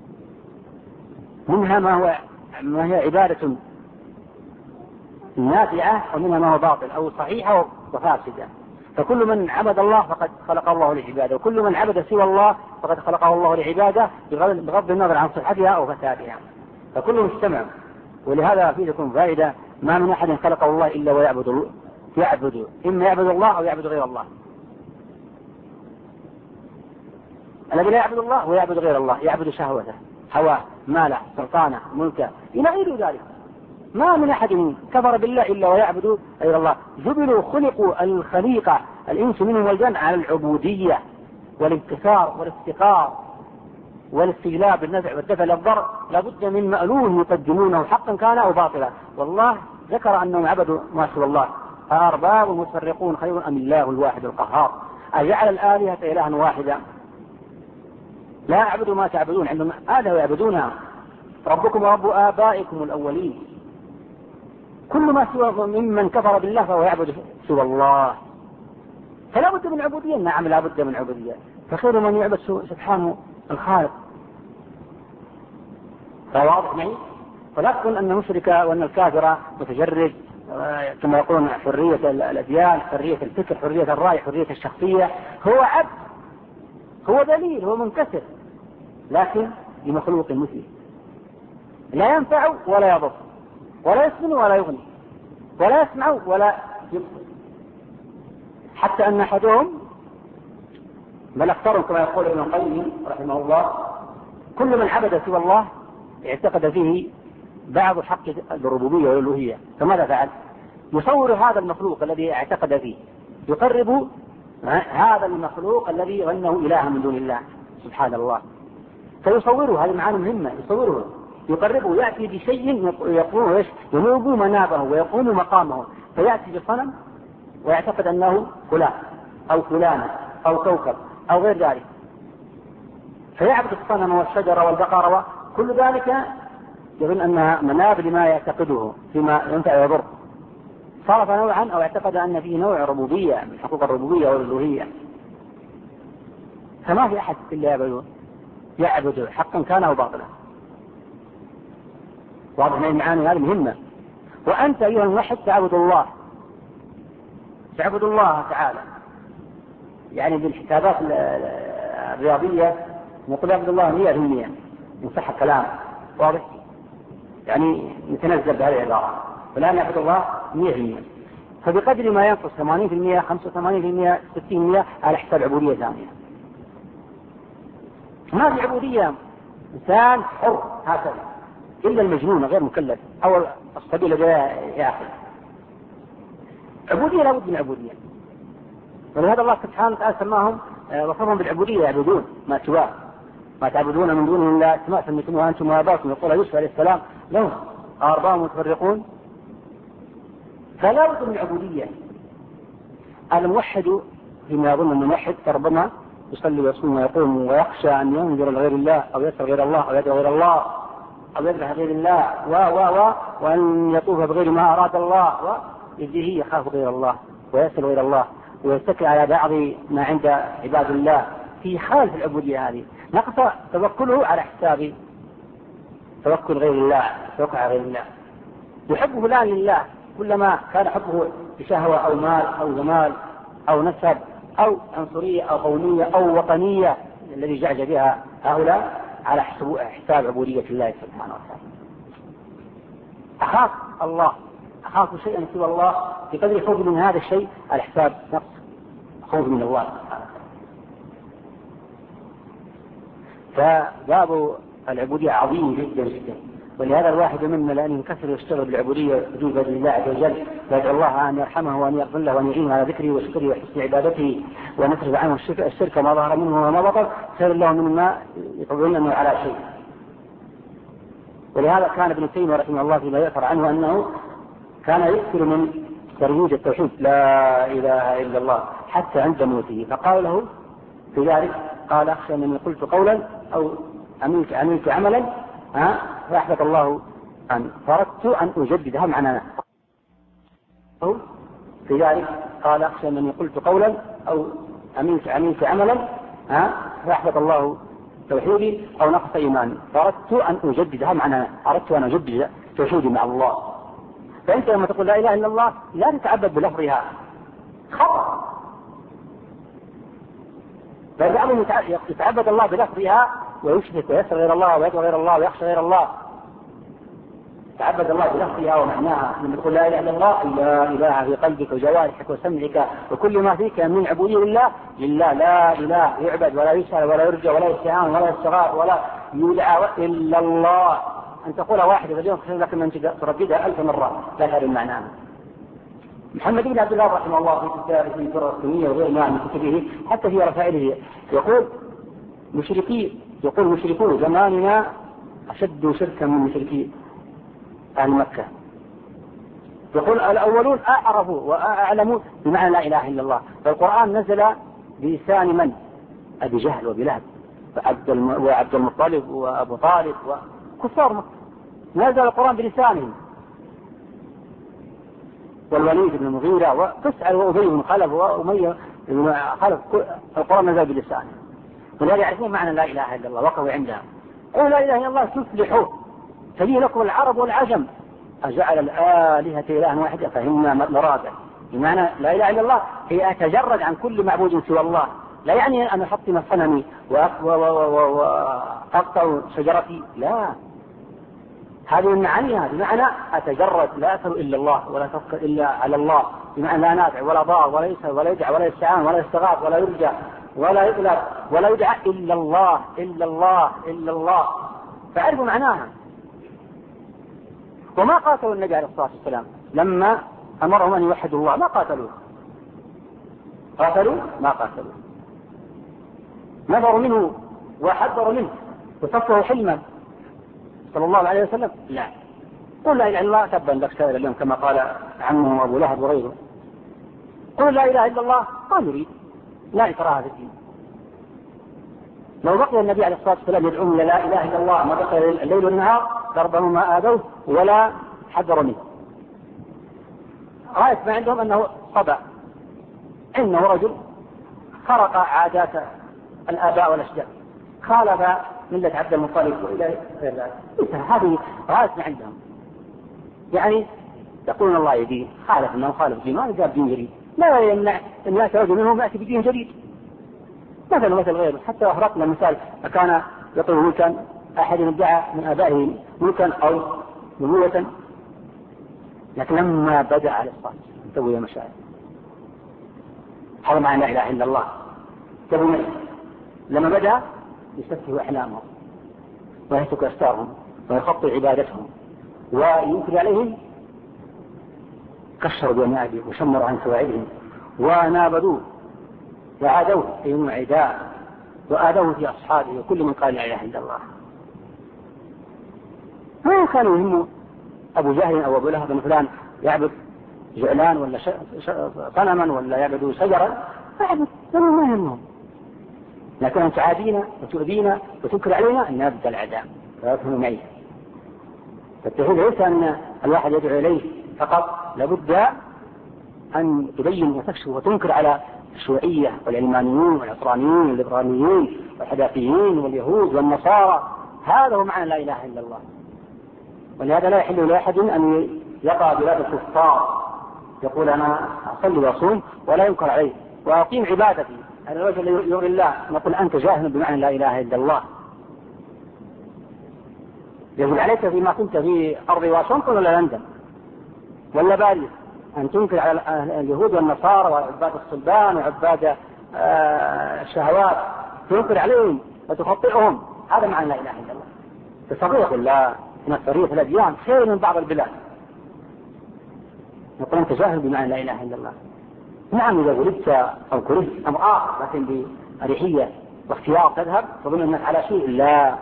B: منها ما هو ما هي عبادة نافعة ومنها ما هو باطل أو صحيحة وفاسدة. فكل من عبد الله فقد خلق الله للعبادة، وكل من عبد سوى الله فقد خلقه الله للعبادة بغض النظر عن صحتها أو فسادها، فكلهم اجتمعوا. ولهذا فيه تكون فائدة: ما من أحد خلقه الله إلا ويعبد يعبد إما يعبد الله أو يعبد غير الله. الذي لا يعبد الله ويعبد غير الله يعبد شهوته، هواه، ماله، سلطانه، ملكه، إلى غير ذلك. ما من أحد كفر بالله إلا ويعبد غير الله. جبلوا خلقوا الخليقة الإنس منهم والجن على العبودية والانكسار والافتقار والاستجلاب بالنفع والدفع للضر، لابد من مألوه يقدمونه حقا كان أو باطلا. والله ذكر أنهم عبدوا ما سوى الله. أأرباب متفرقون خير أم الله الواحد القهار أجعل الآلهة إلها واحدا. لا أعبدوا ما تعبدون، عندهم آلهة يعبدونها، ربكم ورب آبائكم الأولين. كل ما سوى ممن كفر بالله فهو يعبد سوى الله، فلا بد من عبودية. نعم لا بد من عبودية، فخير من يعبد سبحانه الخالق. فواضح معي؟ فلا تكون أن مشرك وأن الكافر متجرد كما يقولون حرية الأديان، حرية الفكر، حرية الرأي، حرية الشخصية. هو عبد، هو دليل، هو منكسر، لكن لمخلوق مثله لا ينفع ولا يضر ولا يسمن ولا يغني ولا يسمع ولا يبصر. حتى أن أحدهم بل أكثرهم كما يقول ابن القيم رحمه الله: كل من عبد سوى الله اعتقد فيه بعض حق الربوبية والألوهية. فماذا فعل؟ يصور هذا المخلوق الذي اعتقد فيه، يقرب هذا المخلوق الذي ظنه إله من دون الله سبحان الله، فيصوره. هذه معاني مهمة. يصوره، يقربه، يأتي بشيء يقوم ينوب منابه ويقوم مقامه، فيأتي بصنم ويعتقد أنه فلان أو فلانة أو كوكب أو غير ذلك، فيعبد الصنم والشجر والبقر وكل ذلك يظن أنها مناب لما يعتقده فيما ينفع ويضر. صرف نوعا أو اعتقد أن فيه نوع ربوبية من حقوق الربوبية والألوهية. فما في أحد إلا يعبده يعبده حقا كان أو باطلا. واضح من المعاني هذه مهمة. وأنت أيها الموحد تعبد الله، تعبد الله تعالى، يعني بالحسابات الرياضية نقول يعبد الله مئة في المئة إن صح الكلام. واضح؟ يعني نتنزل بهذه العبارة، فلان يعبد الله مئة في المئة، فبقدر ما ينقص ثمانين في المئة، خمسة وثمانين في المئة، ستين في المئة على حساب عبودية ثانية. ما في عبودية إنسان حر هكذا إلا المجنون غير مكلف أو الصبي الذي يأكل. عبودية لا بد من عبودية، ولهذا الله سبحانه وتعالى سماهم وصفهم بالعبودية: يعبدون ما سواه، ما تعبدون من دونه إلا أسماء سميتموها أنتم وآباؤكم. يقول يوسف عليه السلام: لهم أرباب متفرقون. فلا بد من عبودية. الموحد فيما يظن أنه موحد فربما يصلي ويصوم ويقوم ويخشى أن ينظر لغير الله أو يسر غير الله أو يدعو غير الله أو يذبح غير الله و و و وأن يطوف بغير ما أراد الله ويجيه يخاف غير الله ويسر غير الله ويتكل على بعض ما عند عباد الله في حال في العبودية هذه، نقص توكله على حساب توكل غير الله، توكل على غير الله. يحب فلان لله، كلما كان حبه بشهوة أو مال أو جمال أو نسب أو عنصرية أو قومية أو وطنية الذي جعج بها هؤلاء على حساب عبودية الله سبحانه وتعالى. أخاف الله، أخاف شيئا سوى الله بقدر خوف من هذا الشيء على حساب نفس خوف من الله سبحانه وتعالى. فباب العبودية عظيم جدا جدا، ولهذا الواحد منا لأن ينكسر ويشتغل بالعبودية بدون بذل الله عز وجل، ويدعو الله أن يرحمه وأن يغفر له وأن يعينه على ذكره وشكره وحسن عبادته وأن يصرف عنه الشرك ما ظهر منه وما بطن، خير له مما يطلبونه على شيء. ولهذا كان ابن تيمية رحمه الله فيما يؤثر عنه أنه كان يكثر من ترويج التوحيد لا إله إلا الله حتى عند موته، فقال له في ذلك قال أخشى من قلت قولا أو عملت عملت عملا ها فأحبط الله أن فردت أن أجددها معناها. في ذلك قال أخشى من قلت قولا أو عملت عملت عملا ها فأحبط الله توحيدي أو نقص إيماني، فردت أن أجددها معناها، أردت أن أجدد توحيدي مع الله. فأنت لما تقول لا إله إلا الله لا تتعبد بلفظها خطأ، بل بعضهم يتعبد الله بلفظها ويشرك ويسر غير الله ويدعو غير الله ويخشى غير الله. تعبد الله بلفظها ومعناها، لما تقول لا اله الا الله لا اله في قلبك وجوارحك وسمعك وكل ما فيك من عبودية لله لله، لا اله يعبد ولا يسأل ولا يرجى ولا يستعان ولا يستغاث ولا يدعى الا الله. ان تقول واحدة في اليوم خير لك من ترددها ألف مرة لا تعرف معناها. محمد بن عبد الله رحمه الله في كتابه في الدرر السنية وغير ما من كتبه حتى في رسائله يقول مشركي يقول مشركون زماننا أشد شركا من مشركي أهل مكة. يقول الأولون أعرفوا وأعلموا بمعنى لا إله إلا الله، فالقرآن نزل بلسان من؟ أبي جهل وبلهب وعبد المطلب وأبو طالب وكفار مكة، نزل القرآن بلسانهم، والوليد بن المغيرة وتسأل وأبي بن خلف وأمية بن خلف، القرآن نزل بلسانهم، ولا يعرفون معنى لا إله إلا الله وقفوا عندها. قولوا لا إله إلا الله تفلحوا تجي لكم العرب والعجم، أجعل الآلهة إلها واحدة فهمنا مراده. بمعنى لا إله إلا الله هي أتجرد عن كل معبود سوى الله، لا يعني أن أحطم صنمي وأقطع شجرتي، لا، هذه من معانيها بمعنى أتجرد لا أسأل إلا الله ولا تفكر إلا على الله، بمعنى لا نافع ولا ضار ولا يسأل ولا يدعى ولا يستعان ولا يستغاث ولا يرجى ولا يطلب ولا يدعى إلا الله إلا الله إلا الله، فعرفوا معناها. وما قاتلوا النبي عليه الصلاة والسلام لما أمرهم أن يوحدوا الله، ما قاتلوه، قاتلوا ما قاتلوا، نظروا منه وحذروا منه وصفوا حلما صلى الله عليه وسلم، لا، قل لا إله إلا الله تبا لك سائر اليوم كما قال عمه أبو لهب وغيره. قل لا إله إلا الله ما نريد، لا إكراه في الدين. لو بقي النبي عليه الصلاة والسلام يدعوهم إلى لا إله إلا الله ما بقي الليل والنهار ضربهم ما آذوه ولا حذروا منه. غاية ما عندهم أنه صدع، إنه رجل خرق عادات الآباء والأشجار، خالف ملة عبد المطلب وإلى غير ذلك، هذه غاية ما عندهم. يعني يقولون الله يدين، خالف أنه خالف دين، ما جاب دين جديد، لا يمنع الناس يعودوا منهم يأتي بدين جديد. مثل مثل غيره، حتى أخرقنا مثال كان يطلب ملكا، أحد ادعى من آبائه ملكا أو نبوة، لكن لما بدأ على الصلاة سوي مشاعر هذا معنى لا إله إلا الله، سوي لما بدأ يسفه أحلامهم ويهتك أستارهم ويخطئ عبادتهم وينكر عليهم، كشروا بأنيابه وشمروا عن سواعدهم ونابذوه وعادوه في عداء وآذوه في أصحابه وكل من قال لا إله إلا الله. ما كان يهم أبو جهل أو أبو لهب فلان يعبد جعلان ولا صنما ولا يعبد شجرا، يعبد ما يهمهم، لكن أن تعادينا وتؤذينا وتنكر علينا أن نبدأ العذاب فيفهم معي. فالتوحيد ليس أن الواحد يدعو إليه فقط، لابد أن تبين وتكشف وتنكر على الشيوعية والعلمانيين والعصرانيين والليبراليين والحداثيين واليهود والنصارى. هذا هو معنى لا إله إلا الله. ولهذا لا يحل لأحد أن يقع بلاد الكفار يقول أنا أصلي وأصوم ولا ينكر عليه وأقيم عبادتي على الوجه الذي يرضي الله، نقول أنت جاهل بمعنى لا إله إلا الله. يجب عليك فيما كنت في أرض واشنطن ولا لندن ولا باريس أن تنكر على اليهود والنصارى وعباد الصلبان وعباد الشهوات، تنكر عليهم وتخطئهم. هذا معنى لا إله إلا الله. تصريح الله إن الصريح الأديان خير من بعض البلاد، نقول أنت جاهل بمعنى لا إله إلا الله. نعم إذا ولدت أو كرهت أمر آخر، لكن بأريحية واختيار تذهب تظن أنك على شيء. لا،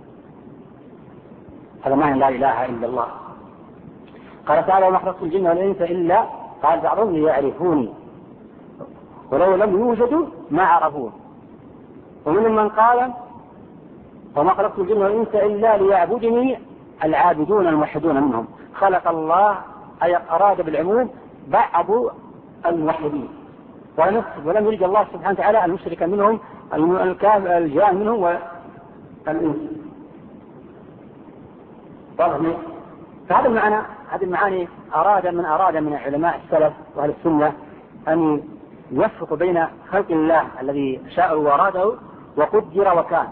B: هذا معنى لا إله إلا الله. قال تعالى وما خلقت الجن والإنس إلا قال بعضهم ليعرفوني ولو لم يوجدوا ما عرفوه. ومنهم من قال وما خلقت الجن والإنس إلا ليعبدني العابدون الموحدون منهم. خلق الله أي أراد بالعموم بعض الموحدين ولم يريد الله سبحانه وتعالى أن يشرك منهم الجان منهم والإنس. فهذا المعنى هذه المعاني أراد من أراد من علماء السلف وأهل السنة أن يوفق بين خلق الله الذي شاء وأراده وقدر وكان،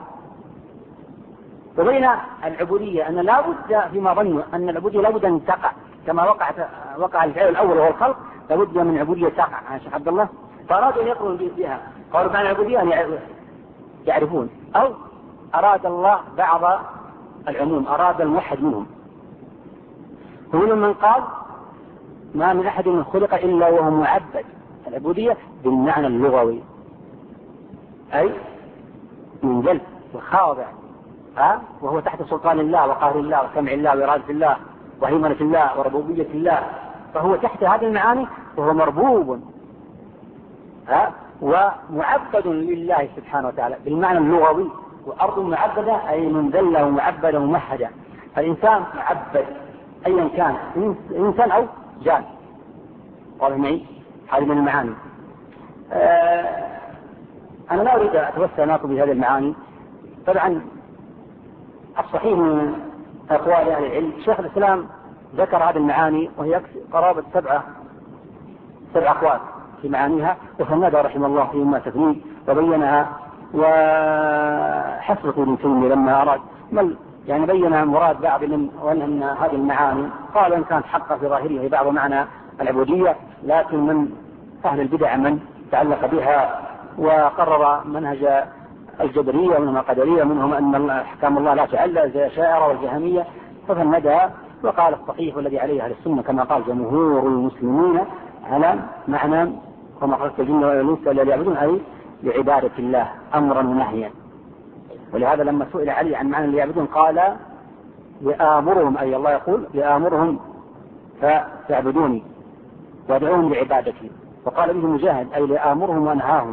B: وبين العبودية أن لا بد فيما ظنوا أن العبودية لا بد أن تقع كما وقعت وقع الفعل الأول وهو الخلق، لا بد من عبودية تقع يا شيخ عبد الله. فأرادوا أن يقروا بها، قالوا معنى العبودية أن يعرفون، أو أراد الله بعض العموم، أراد الموحد منهم. ومنهم من قال ما من أحد خلق إلا وهو معبد، العبودية بالمعنى اللغوي أي منجل وخاضع، ها وهو تحت سلطان الله وقهر الله وسمع الله وإرادة الله وهيمنة الله وربوبية الله، فهو تحت هذه المعاني وهو مربوب ها ومعبد لله سبحانه وتعالى بالمعنى اللغوي. وأرض معبدة أي منذلة ومعبدة وممهدة. الإنسان معبد أيا كان، إنسان أو جان. قال معي هذه من المعاني. آه أنا لا أريد أتوسع معكم بهذه المعاني. طبعا الصحيح من أقوال أهل العلم شيخ الإسلام ذكر هذه المعاني وهي قرابة سبعة سبع أقوال في معانيها، وفند رحمه الله فيما تفنيه وبينها. وحسبة ابن تيمية لما أراد يعني بين مراد بعض من وأن هذه المعاني قال إن كانت حقا في ظاهره بعض معنى العبودية، لكن من أهل البدع من تعلق بها وقرر منهج الجبرية ومنهم القدرية منهم أن أحكام الله لا تعلق زي الأشاعرة والجهمية، ففندها وقال الصحيح والذي عليه أهل السنة كما قال جمهور المسلمين على معنى وما خلقت الجن والإنس إلا ليعبدون أي لعبادة الله أمرا ونهيا. ولهذا لما سئل علي عن معنى ليعبدون قال لآمرهم أي الله يقول لآمرهم فيعبدوني وادعوهم لعبادتي، وقال به مجاهد أي لآمرهم وأنهاهم.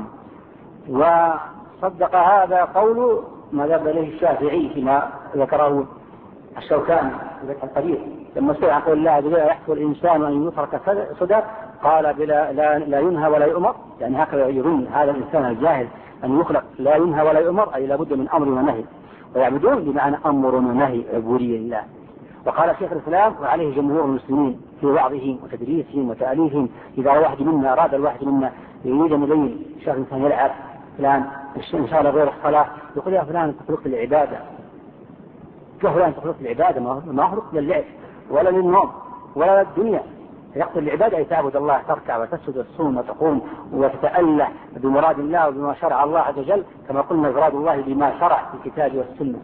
B: وصدق هذا قول ما ذهب إليه الشافعي فيما ذكره الشوكاني في فتح القدير لما سئل عن قول الله بلا يحفظ الإنسان أن يترك سدى قال بلا لا, لا ينهى ولا يؤمر، يعني هكذا يظن هذا الإنسان الجاهل أن يخلق لا ينهى ولا يؤمر أي لابد من أمر ونهي، ويعبدون بمعنى أمر ونهي عبودية لله. وقال شيخ الإسلام وعليه جمهور المسلمين في وعظهم وتدريسهم وتأليفهم إذا واحد منا أراد الواحد منا يريد أن يبين شيخ الإنسان يلعب فلان إن شاء الله غير الصلاة يقول يا فلان أنت خلقت للعبادة، يا فلان أنت خلقت للعبادة ما خلقت للعب ولا للنوم ولا للدنيا. يقصد العبادة أي تعبد الله تركع وتسجد وتصوم وتقوم وتتأله بمراد الله وبما شرع الله عز وجل كما قلنا مراد الله بما شرع في الكتاب والسنة.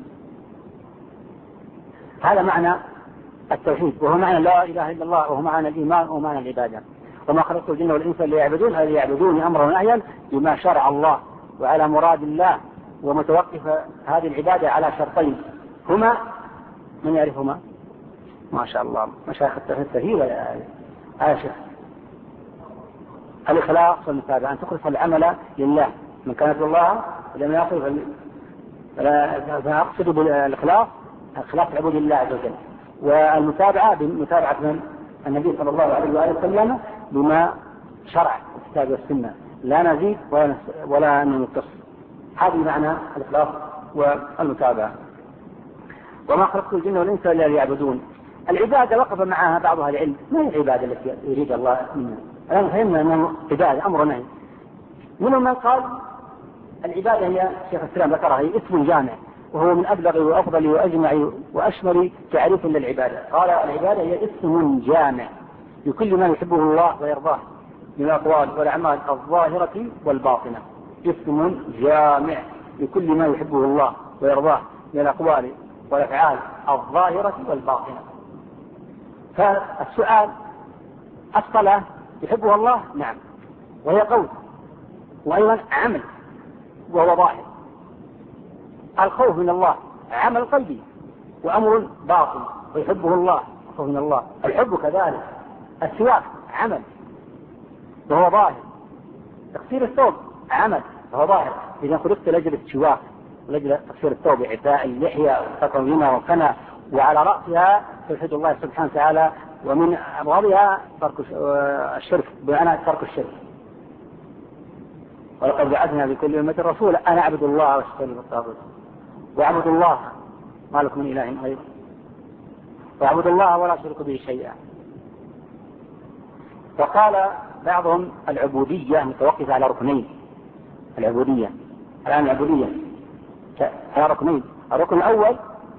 B: هذا معنى التوحيد وهو معنى لا إله إلا الله وهو معنى الإيمان وهو معنى العبادة. وما خلقت الجن والإنس ليعبدون أي ليعبدون أمرا ونهيا بما شرع الله وعلى مراد الله، ومتوقف هذه العبادة على شرطين هما من يعرفهما؟ ما شاء الله مشايخ التوحيد ولا عاشر الإخلاص والمتابعة أن تخلص العمل لله من كانت الله لم يقل فأقصد بالإخلاص إخلاص عبود الله عز وجل، والمتابعة بمتابعة من النبي صلى الله عليه وآله وسلم بما شرع الكتاب والسنة، لا نزيد ولا ننقص. هذه معنى الإخلاص والمتابعة. وما خلقت الجن والإنس إلا ليعبدون. العبادة وقف معها بعض أهل العلم، ما هي العبادة التي يريد الله منها؟ الآن فهمنا أنه عبادة أمر نهي. منهم من قال العبادة هي شيخ الإسلام ذكرها هي اسم جامع، وهو من أبلغ وأفضل وأجمع وأشمل تعريف للعبادة. قال العبادة هي اسم جامع لكل ما يحبه الله ويرضاه من الأقوال والأعمال الظاهرة والباطنة. اسم جامع لكل ما يحبه الله ويرضاه من الأقوال والأفعال الظاهرة والباطنة. فالسؤال: الصلاة يحبها الله؟ نعم، وهي قول، وأيضا عمل وهو ظاهر. الخوف من الله عمل قلبي وأمر باطن ويحبه الله، الخوف من الله. الحب كذلك. السواك عمل وهو ظاهر. تقصير الثوب عمل وهو ظاهر. إذا خلقت لأجل السواك ولأجل تقصير الثوب، إعفاء اللحية وتقويمها والقنا، وعلى رأسها توحيد الله سبحانه وتعالى، ومن أبغضها ترك الشرك بمعنى ترك الشرك. ولقد بعثنا بكل أمة رسولا أن اعبدوا الله واجتنبوا الطاغوت واعبدوا الله ما لكم من إله غيره واعبدوا الله ولا تشركوا به شيئا. وقال بعضهم العبودية متوقفة على ركنين. العبودية الآن العبودية على ركنين. الركن الأول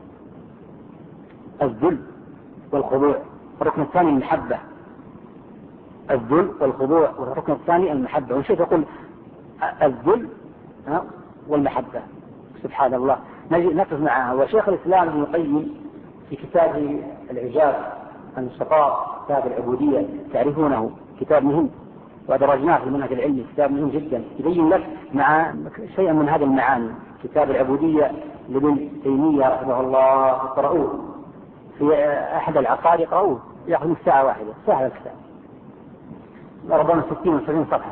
B: الذل والخضوع، الركن الثاني المحبة. الذل والخضوع، والركن الثاني المحبة. وشيء تقول الذل والمحبة، سبحان الله. نقف معها. وشيخ الإسلام ابن القيم في كتابه العجاز المستطاع كتاب العبودية تعرفونه، كتاب مهم ودرجناه في المنهج العلمي، كتاب مهم جدا يبين لك مع شيئا من هذه المعاني. كتاب العبودية لابن تيمية رحمه الله، قرأوه في أحد العقار، يقرأوه يأخذ من ساعة واحدة، سهل الكتاب، ربما ستين وسبعين صفحة.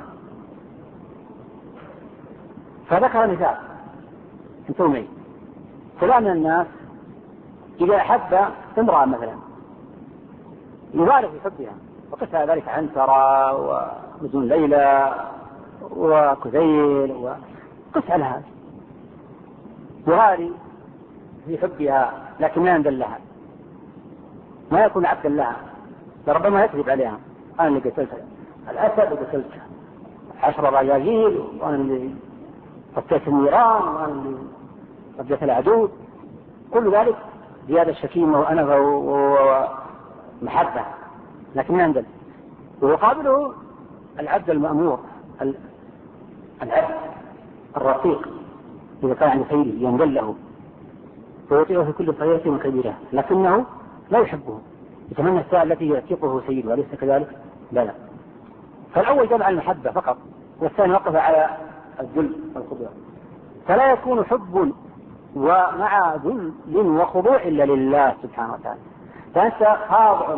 B: فذكر مثال انتم معي. فلان من الناس إذا أحب امرأة مثلا يبالغ في حبها، وقس على ذلك عنترة ومدن ليلى وكثير، وقس على هذا يغالي في حبها، لكن ما يندل لها، ما يكون عبدا لها، لربما يكذب عليها: أنا اللي قتلت الأسد وقتلت عشر رجاجيل، وأنا اللي قتلت النيران، وأنا اللي قتلت العدو. كل ذلك زيادة شكيمة وأنفة ومحبة، لكن ما يندل. ويقابله العبد المأمور، العبد الرقيق إذا كان عند سيده يندل له ويطيعه في كل صغيرة وكبيرة، لكنه لا يحبه، يتمنى الساعة التي يعتقه سيده، أليس كذلك؟ لا لا. فالأول جمع المحبة فقط، والثاني وقف على الذل والخضوع. فلا يكون حب ومع ذل وخضوع إلا لله سبحانه وتعالى. فأنت خاضع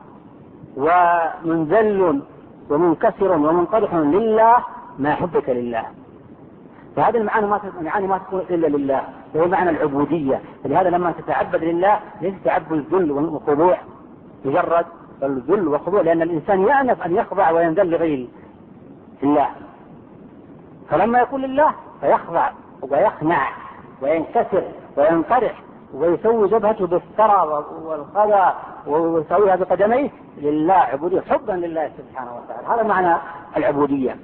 B: ومنذل ومنكسر ومنطرح لله مع حبك لله. فهذا المعنى ما المعاني ما تكون إلا لله، وهو معنى العبودية. لهذا لما تتعبد لله ليس تعبد الذل والخضوع مجرد الذل والخضوع، لأن الإنسان يأنف أن يخضع وينذل لغير الله. فلما يكون لله فيخضع ويخنع وينكسر وينطرح ويسوي جبهته بالثرى والخضع ويسويها بقدميه لله، عبودية حبا لله سبحانه وتعالى. هذا معنى العبودية.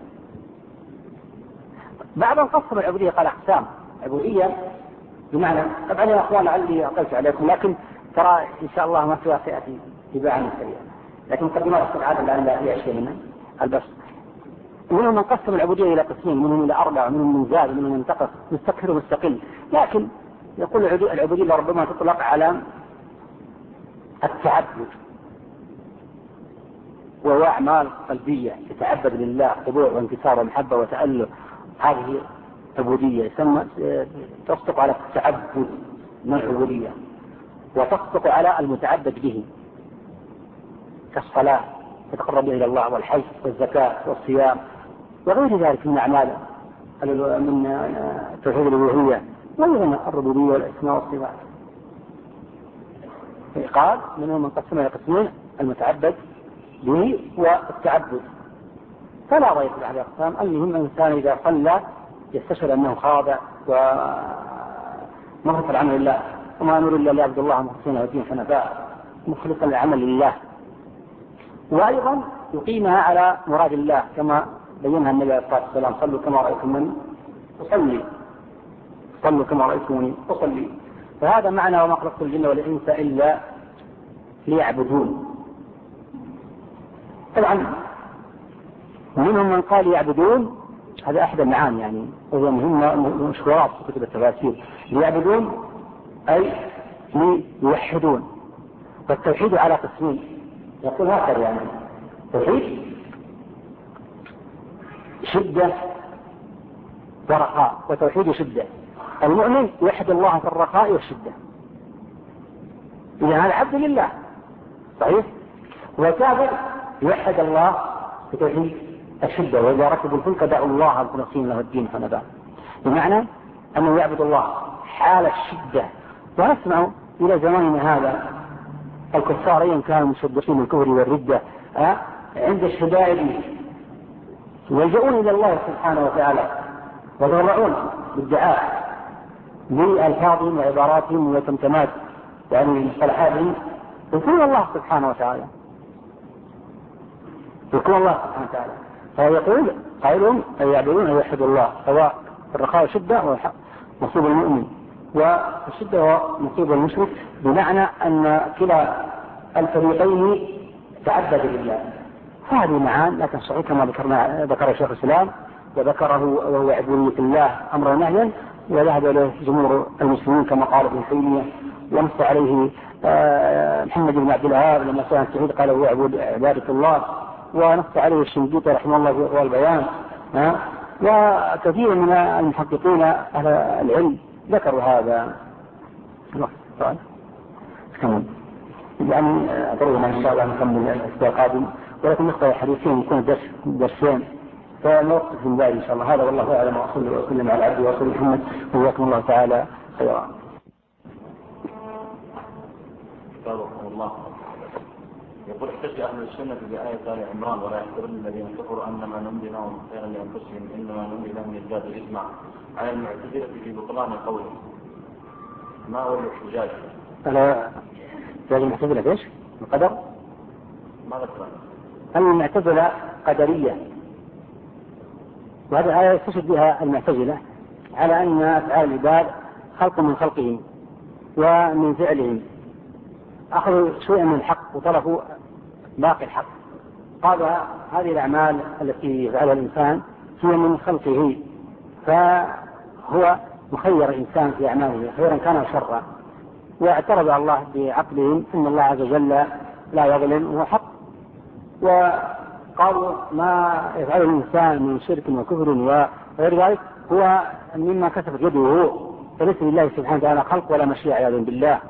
B: بعض القصر العبودية قال أقسام. عبودية بمعنى، طبعا يا أخوان لعلي أقلت عليكم، لكن ترى إن شاء الله ما فيها سيأتي تباعا سريعا، لكن مقدمات السبعات لعل لا فيها شيء منها البس. منهم من قسم العبودية إلى قسمين، منهم إلى أربعة، ومنهم من زاد، ومنهم من انتقص، مستقر ومستقل. لكن يقول العبودية لربما تطلق على التعبد، وهو أعمال قلبية يتعبد لله، خضوع وانكسار ومحبة وتأله. هذه عبودية يسمى تصدق على التعبد من العبودية، وتصدق على المتعبد به كالصلاة تتقرب إلى الله، والحج والزكاة والصيام وغير ذلك من أعمال من توحيد الألوهية وأيضا الربوبية والأسماء والصفات. قال منهم من قسمه لقسمين المتعبد به والتعبد، فلا ريب في أحد الأقسام. المهم الإنسان إذا صلى يستشعر أنه خاضع ومخلص العمل لله، وما نريد إلا ليعبد الله مخلصين له الدين حنفاء مخلصا العمل لله، وأيضا يقيمها على مراد الله كما بينها النبي عليه الصلاة والسلام: صلوا كما رأيتموني أصلي، صلوا كما رأيتموني أصلي. فهذا معنى وما خلقت الجن والإنس إلا ليعبدون. طبعا ومنهم من قال يعبدون، هذا أحد المعاني يعني، وهو مهم مشهورات في كتب التفاسير. ليعبدون أي ليوحدون. فالتوحيد على قسمين، يقول هكذا يعني: توحيد شدة ورخاء، وتوحيد شدة. المؤمن يوحد الله في الرخاء والشدة، إذا هذا عبد لله صحيح. والكافر يوحد الله في توحيد الشدة: وإذا ركبوا الفلك دعوا الله مخلصين له الدين حنفاء، بمعنى أنه يعبد الله حال الشدة. ونسمع إلى زماننا هذا الكفار أيا كانوا مصدقين الكفر والردة أه؟ عند الشدائد يلجؤون إلى الله سبحانه وتعالى ويضرعون بالدعاء بألفاظهم وعباراتهم وتمتمات يعني مصطلحاتهم، يذكرون الله سبحانه وتعالى، يذكرون الله سبحانه وتعالى. فيقول قائلهم أن يعبدون أن يوحدوا الله، سواء الرخاء شدة ونصيب المؤمن، والشدة ونصيب المشرك، بمعنى أن كلا الفريقين تعبد لله. هذه معان لكن صحيح كما ذكرنا ذكر شيخ الإسلام وذكره وهو عبودية الله أمرا ونهيا، وذهب إليه جمهور المسلمين كما قال ابن تيمية، ونص عليه محمد بن عبد الوهاب لما سئل عن التوحيد قال هو عبادة الله، ونص عليه الشنقيطي رحمه الله في إقرار البيان. وكثير من المحققين أهل العلم ذكروا هذا. كمان يعني أدرنا إن شاء الله نكمل الأسبوع القادم، ولكن نقطة حديثين يكون درس درسين فنوقف من ذلك إن شاء الله. هذا والله أعلم، وأصلي وأسلم على عبده ورسوله محمد، وجزاكم الله تعالى خيرا.
A: جزاكم الله. يقول: احتج أهل السنة بآية آل عمران: ولا يحسبن الذين كفروا أنما نملي لهم خيرا لأنفسهم إنما نملي لهم ليزدادوا إثما، على المعتزلة في بطلان قوله. ما هو الاحتجاج؟
B: على المعتزلة ايش؟ القدر؟
A: ما ذكر
B: المعتزلة قدرية، وهذه الآية يستشهد بها المعتزلة على أن أفعال العباد خلق من خلقهم ومن فعلهم، أخذوا شيئا من الحق وطرفوا باقي الحق. قال هذه الأعمال التي يفعلها الإنسان هي من خلقه، فهو مخير الإنسان في أعماله خيرا كان أو شرا. واعترض الله بعقلهم أن الله عز وجل لا يظلم وهو حق، وقالوا ما يفعله الإنسان من شرك وكفر وغير ذلك هو مما كسبت يده، فليس لله سبحانه وتعالى خلق ولا مشيئة عياذا بالله،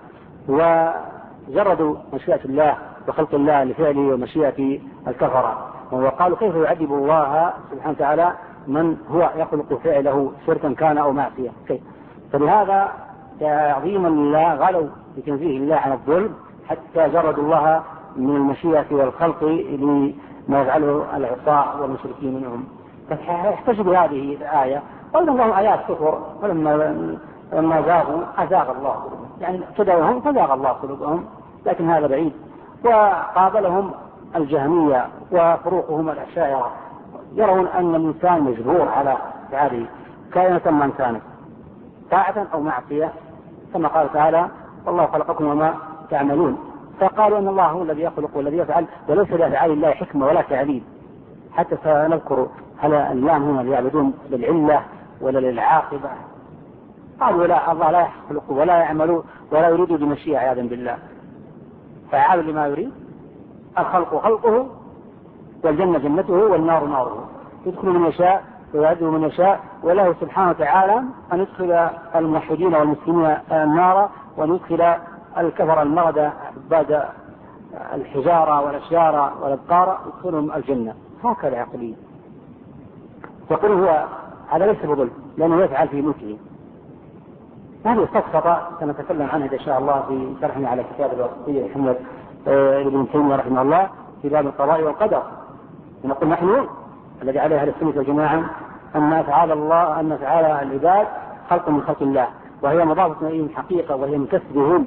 B: وجردوا مشيئة الله وخلق الله لفعله ومشيئة الكفرة. وقالوا كيف يعذب الله سبحانه وتعالى من هو يخلق فعله شركا كان أو معصية؟ كيف؟ فلهذا تعظيما لله غلوا في تنزيه الله عن الظلم حتى جردوا الله من المشيئة والخلق لما يفعله العصاة والمشركين منهم. فاحتجوا بهذه الآية. قلنا لهم آيات كفر، ولما لما زاغوا أزاغ الله قلوبهم، يعني ابتدعوهم فزاغ الله قلوبهم، لكن هذا بعيد. وقابلهم الجهمية وفروقهم الأشاعرة، يرون أن الإنسان مجبور على فعله كائنة من كانت، طاعة أو معصية، كما قال تعالى: والله خلقكم وما تعملون. فقالوا أن الله هو الذي يخلق والذي يفعل، وليس لأفعال الله حكمة ولا تعليل. حتى سنذكر هل اللام هنا ليعبدون للعلة ولا للعاقبة؟ قالوا لا، الله لا يخلق ولا يعمل ولا يريد بمشيئة عياذا بالله، فعال لما يريد. الخلق خلقه، والجنة جنته، والنار ناره، يدخل من يشاء ويعذب من يشاء، وله سبحانه وتعالى أن يدخل الموحدين والمسلمين النار، وأن يدخل الكفر المرضى بعد الحجارة والأشجار والأبقار يدخلهم الجنة. هكذا عقلية. يقول هو هذا ليس بظلم لأنه يفعل في ملكه. هذه السقطة سنتكلم عنها إن شاء الله في شرحنا على كتاب الواسطية محمد ابن تيمية رحمه الله في باب القضاء والقدر. ونقول نحن الذي عليه أهل السنة والجماعة أن أفعال الله أن أفعال العباد خلق من خلق الله، وهي مضافة إليهم حقيقة وهي من كسبهم،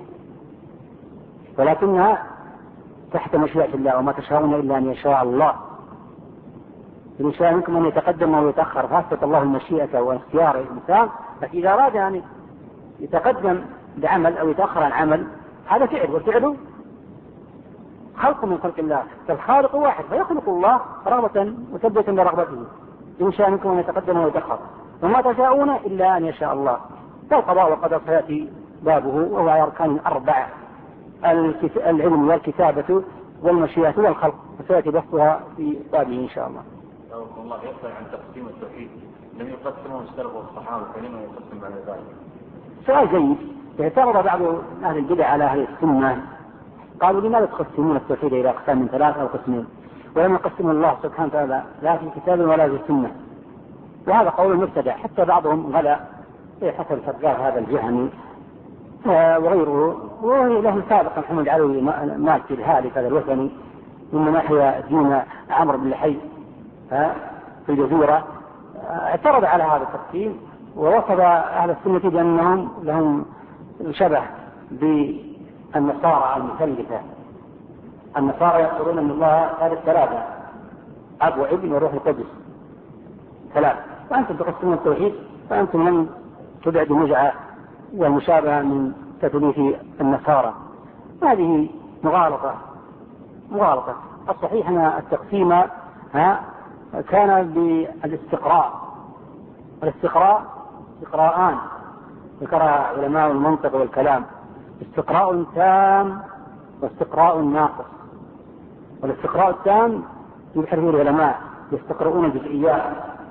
B: ولكنها تحت مشيئة الله، وما تشاءون إلا أن يشاء الله. إن شاء منكم أن يتقدم أو يتأخر، فاسقط الله المشيئة واختيار الإنسان. لكن إذا أراد أن يتقدم بعمل أو يتأخر عن عمل هذا فعل، والفعل خلق من خلق الله، فالخالق واحد فيخلق الله رغبة وتبدة لرغبته. إن شاء منكم أن يتقدم أو يتأخر، وما تشاءون إلا أن يشاء الله. فالقضاء والقدر سيأتي بابه، وهو أركان أربعة: العلم والكتابة والمشيئة والخلق، فسيأتي بسطها في بابه إن شاء الله.
A: الله يسأل عن تقسيم التوحيد، لم يقسمه السلف والصحابة، فلما يقسم بعد ذلك؟
B: سؤال جيد. اعترض بعض أهل البدع على أهل السنة، قالوا لماذا تقسمون التوحيد إلى أقسام من ثلاث أو قسمين، ولم يقسم الله سبحانه وتعالى لا في الكتاب ولا في السنة؟ وهذا قول مبتدع، حتى بعضهم غلا حتى الفقار هذا الجهني وغيره، وله سابقا محمد علوي مالكي الهالك هذا الوثني من ناحية دين عمرو بن لحي في الجزيرة، اعترض على هذا التقسيم ووصف أهل السنة بأنهم لهم شبه بالنصارى المثلثة. النصارى يقولون أن الله ثالث ثلاثة، أب وابن وروح القدس ثلاث، وأنتم تقسمون التوحيد فأنتم لم تبعدوا مجعة والمشابهة من تثليث النصارى. هذه مغالطة مغالطة. الصحيح أن التقسيم ها كان بالاستقراء. الاستقراء استقراءان ذكرها علماء المنطق والكلام: استقراء تام واستقراء ناقص. والاستقراء التام يبحث فيه العلماء، يستقرؤون الجزئيات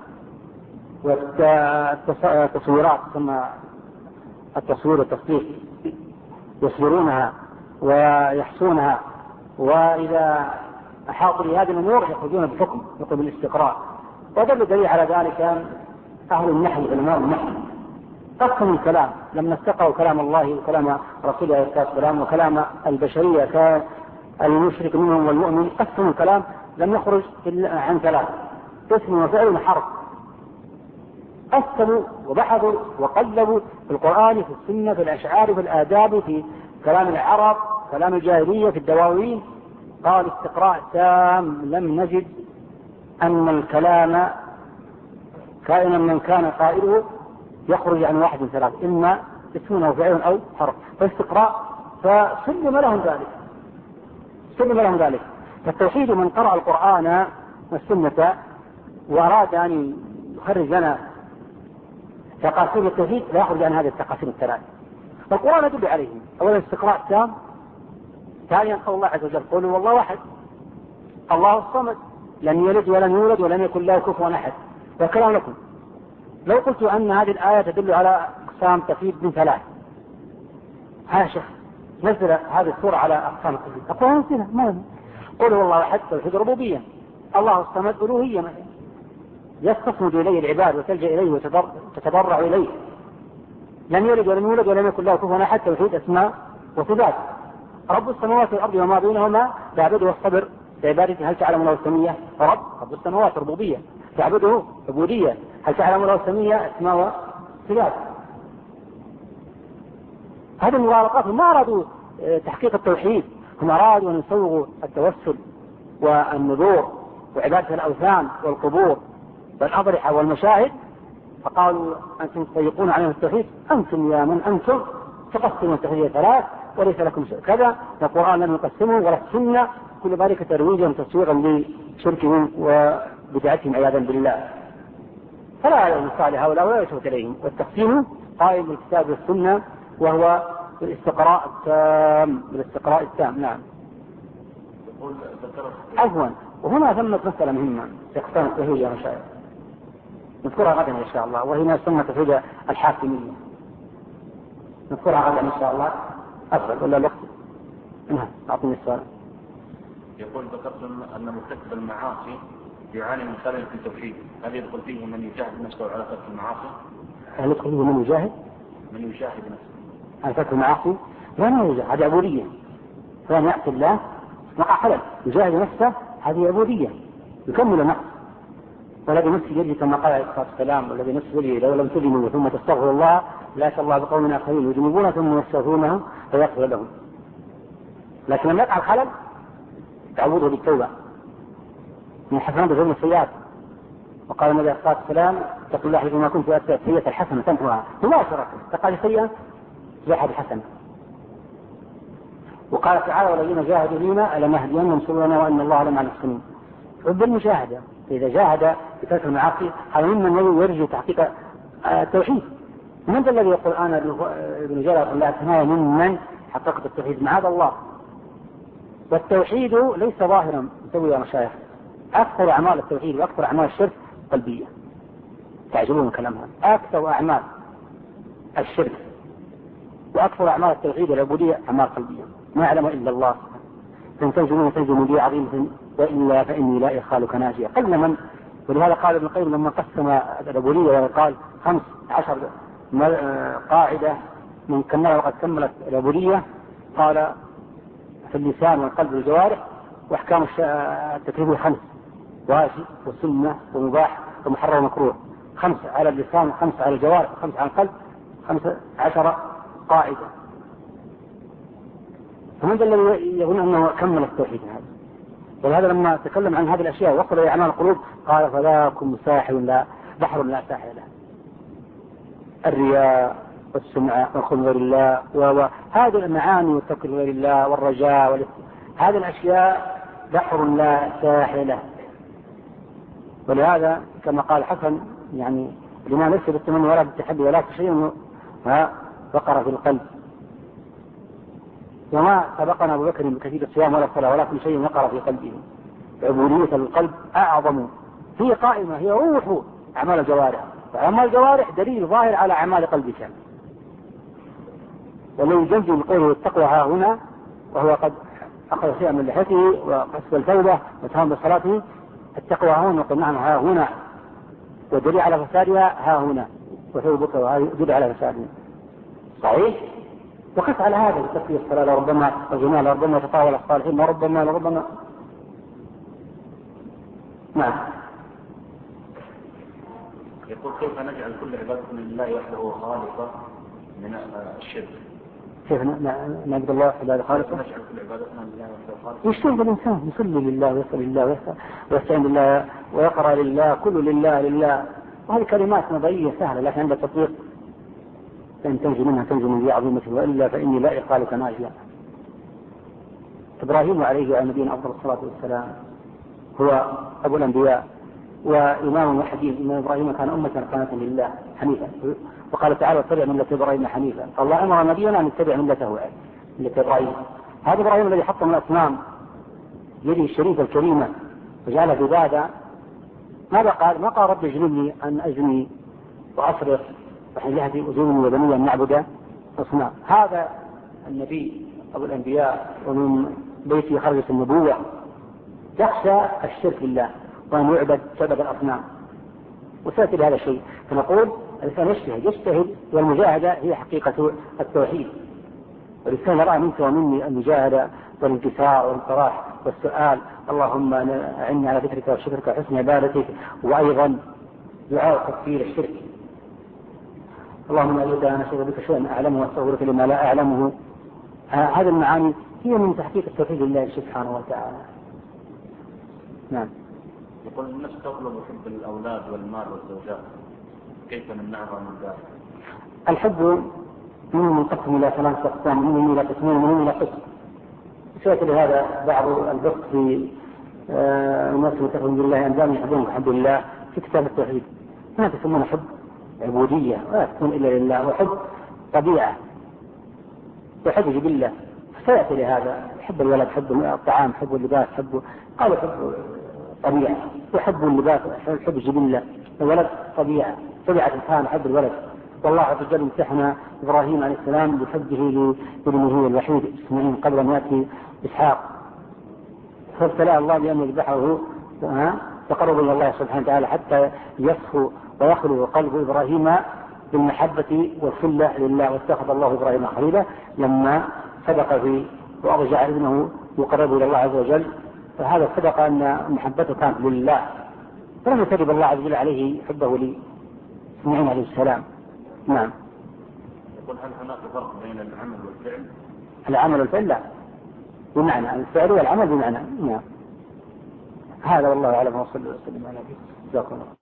B: والتصويرات ثم التصوير والتصديق، يصورونها ويحصونها، وإذا أحاطوا بهذه الأمور يخرجون بحكم يقول بالاستقراء. ودل دليل على ذلك أهل النحو علماء النحو قسموا الكلام، لما استقرأوا كلام الله وكلام رسوله عليه الصلاة والسلام وكلام البشرية كالمشرك منهم والمؤمن، قسموا الكلام لم يخرج إلا عن ثلاث: اسم وفعل وحرف. قسموا وبحثوا وقلبوا في القرآن، في السنة، في الأشعار، في الآداب، في كلام العرب، كلام الجاهلية، في الدواوين. قال استقراء تام، لم نجد أن الكلام كائنا من كان قائله يخرج عن واحد من ثلاث، إما اسم أو فعل أو حرف. فاستقراء فسلم لهم ذلك سلم لهم ذلك فالتوحيد من قرأ القرآن والسنة وأراد أن يخرج لنا تقاسيم التوحيد لا يخرج عن هذه التقاسيم الثلاث. فالقرآن يدل عليهم: أولا استقراء تام، ثانيا قول الله عز وجل: قولوا والله واحد، الله الصمد، لم يلد ولم يولد ولم يكن له كفوا أحد. وكلام لكم لو قلت أن هذه الآية تدل على أقسام تفيد من ثلاث، حاشا نزل هذه السورة على أقسام التوحيد، أقول نزلها ما قولوا والله واحد توحيد ربوبية، الله الصمد ألوهية مثلا، يستصمد إليه العباد وتلجأ إليه وتتضرع إليه. لم يلد ولم يولد ولم يكن له كفوا أحد توحيد أسماء وصفات. رب السماوات والأرض وما بينهما تعبده والصبر بعبادته، هل تعلم له السمية؟ رب رب السماوات ربوبية، تعبده عبودية، هل تعلم له السمية؟ أسماء وصفات. هذه المغالطات ما أرادوا تحقيق التوحيد، هم أرادوا أن يسوغوا التوسل والنذور وعبادة الأوثان والقبور والأضرحة والمشاهد، فقالوا أنتم تضيقون علينا التوحيد، أنتم يا من أنتم تقسموا التوحيد ثلاث وليس لكم كذا، والقرآن لم يقسمه ولا السنة، كل ذلك ترويجا وتسويغا لشركهم وبدعتهم عياذا بالله. فلا يصال هؤلاء ولا يشوت إليهم. والتقسيم قائم بالكتاب والسنة، وهو بالاستقراء التام بالاستقراء التام نعم. عفوا، وهنا ثمة مسألة مهمة في أقسام التوحيد يا مشايخ، نذكرها غدا إن شاء الله، وهي سمة توحيد الحاكمية، نذكرها غدا إن شاء الله. أفضل ولا الوقت؟ نعم أعطني السؤال.
A: يقول ذكرت أن مرتكب المعاصي يعاني من خلل في التوحيد، هل يدخل فيه من يجاهد نفسه على ترك المعاصي؟
B: هل يدخل فيه من يجاهد؟
A: من يجاهد نفسه
B: على ترك المعاصي؟ لا ما يجاهد، هذه عبودية. فلان يعصي الله وقع خلل، يجاهد نفسه هذه عبودية يكمل نفسه. والذي نفسه يجري كما قال عليه الصلاة والسلام والذي نفسه يجري لو لم تجنوا ثم تستغفروا الله لا يأتي الله بقوم آخرين يذنبون ثم يستغفرونه فيغفر لهم. لكن لما يقع الخلل تعوضه بالتوبة من الحسنات وغير السيئات. وقال النبي عليه الصلاة والسلام اتقوا الله حيثما كنتم واتقوا السيئة الحسنة تمحوها مباشرة، تقع السيئة تزاحها الحسنة. وقال تعالى والذين جاهدوا فينا لنهدينهم سبلنا وان الله لمع المحسنين. بالمجاهدة إذا جاهد بترك المعاصي هذا ممن يرجو تحقيق التوحيد. من الذي يقول أنا ابن جلال لا أتنايا ممن حققت التوحيد؟ معاذ الله. والتوحيد ليس ظاهرا يسوي يا مشايخ، أكثر أعمال التوحيد وأكثر أعمال الشرك قلبية. تعجبون كلامها، أكثر أعمال الشرك وأكثر أعمال التوحيد والعبودية أعمال قلبية ما يعلم إلا الله. فإن تنجمون تنجموا بي عظيمة وإلا فإني لا إخالك ناجية. قل من، ولهذا قال ابن القيم لما قسم العبودية وقال خمس عشر قاعدة من كملها وقد كملت العبودية، قال في اللسان والقلب والجوارح وأحكام التكليف خمس: واجب وسنة ومباح ومحرم ومكروه. خمس على اللسان وخمس على الجوارح وخمس على القلب، خمس عشر قاعدة. فماذا الذي يظن أنه كمل التوحيد هذا؟ ولهذا لما تكلم عن هذه الأشياء وصل إلى أعمال القلوب قال فذاكم ساحل لا بحر لا ساحل له. الرياء والسمعة والخوف غير الله وهذه المعاني والتوكل غير الله والرجاء والاست... هذه الأشياء بحر لا ساحل له. ولهذا كما قال حسن يعني لما ليس بالتمني ولا بالتحدي ولا شيء وقر في القلب. وما سبقنا أبو بكر بكثير الصيام ولا الصلاة ولكن شيء وقر في قلبه. عبودية القلب أعظم، هي قائمة، هي روح أعمال الجوارح، وأعمال الجوارح دليل ظاهر على أعمال قلبك. والذي يجزي بقوله التقوى ها هنا وهو قد أخذ شيئا من لحيته وقصد التوبة وتهام بصلاته، التقوى ها هنا وقد نعم ها هنا، ودليل على فسادها ها هنا، وتوبك دليل على فسادها. صحيح؟ وقف على هذا بتقوى الصلاة لربما الجمال لربما تطاول الصالحين وربما لربما نعم.
A: يقول كيف نجعل كل عبادة لله وحده خالصة من الشرك؟
B: كيف نعبد الله عبادة خالصة؟
A: نجعل كل عبادتنا لله وحده خالصة.
B: يشتغل الإنسان يصلي لله ويصلي لله ويستعين بالله ويقرأ لله، كل لله لله. وهذه كلمات نظرية سهلة لكن عند التطبيق فإن تنجي منها تنجي من ذي عظيمة وإلا فإني لا إقالك ناجيا. إبراهيم عليه وعلى نبينا أفضل الصلاة والسلام هو أبو الأنبياء وإمام وحديث. إن إبراهيم كان أمة قانتا لله حنيفا، وقال تعالى اتبع ملة إبراهيم حنيفا. الله أمر نبينا أن نتبع ملته ملة إبراهيم. هذا إبراهيم الذي حط من الأصنام يده الشريفة الكريمة وجعل عبادة. ماذا قال؟ ما قال رب اجعلني أن أزني وأصرف وحين يهدي أذنني وبني أن نعبد أصنام. هذا النبي أبو الأنبياء ومن بيته خرجت النبوة يخشى الشرك بالله وأن يعبد سبب الأصنام. وسأتي بهذا الشيء فنقول الإنسان يجتهد يجتهد والمجاهدة هي حقيقة التوحيد. والإنسان يرى منك ومني المجاهدة والانكسار والانطراح والسؤال اللهم أعني على ذكرك وشكرك وحسن عبادتك، وأيضا دعاء تكفير الشرك اللهم إذا أنا أشهد بك شيئا أعلمه وأستغفرك لما لا أعلمه. هذه المعاني هي من تحقيق التوحيد لله سبحانه وتعالى. نعم.
A: يقول الناس تطلب حب الأولاد والمال والزوجات، كيف نمنعها من ذلك؟
B: الحب منهم منقسم إلى ثلاثة أقسام، منهم إلى قسمين ومنهم إلى قسم. سيأتي لهذا بعض البسط في الناس المتقون بالله أنزام يحبون بحب الله في كتاب التوحيد. ما تسمون حب عبودية ولا تكون إلا لله، وحب طبيعة وحب جبلة. سيأتي لهذا حب الولد، حب الطعام، حب اللباس، حب قالوا حب طبيعة وحب اللباس، حب جبلة. الولد طبيعة طبيعة الإنسان حب الولد. والله عز وجل امتحن إبراهيم عليه السلام بحبه لابنه الوحيد إسماعيل قبل أن يأتي إسحاق، فابتلاه الله بأن يذبحه تقرب إلى الله سبحانه وتعالى حتى يصفو ويخلو قلب إبراهيم بالمحبة والخلة لله، واتخذ الله إبراهيم خليلا لما صدق في وأرجع ابنه يقرب إلى الله عز وجل. فهذا صدق أن محبته كانت لله، فلم يكذب الله عز وجل عليه حبه لإسماعيل عليه السلام. نعم.
A: يقول هل هناك فرق بين العمل والفعل؟
B: العمل والفعل لا، بمعنى الفعل والعمل بمعنى. نعم. هذا والله أعلم، وصلى الله وسلم على نبينا.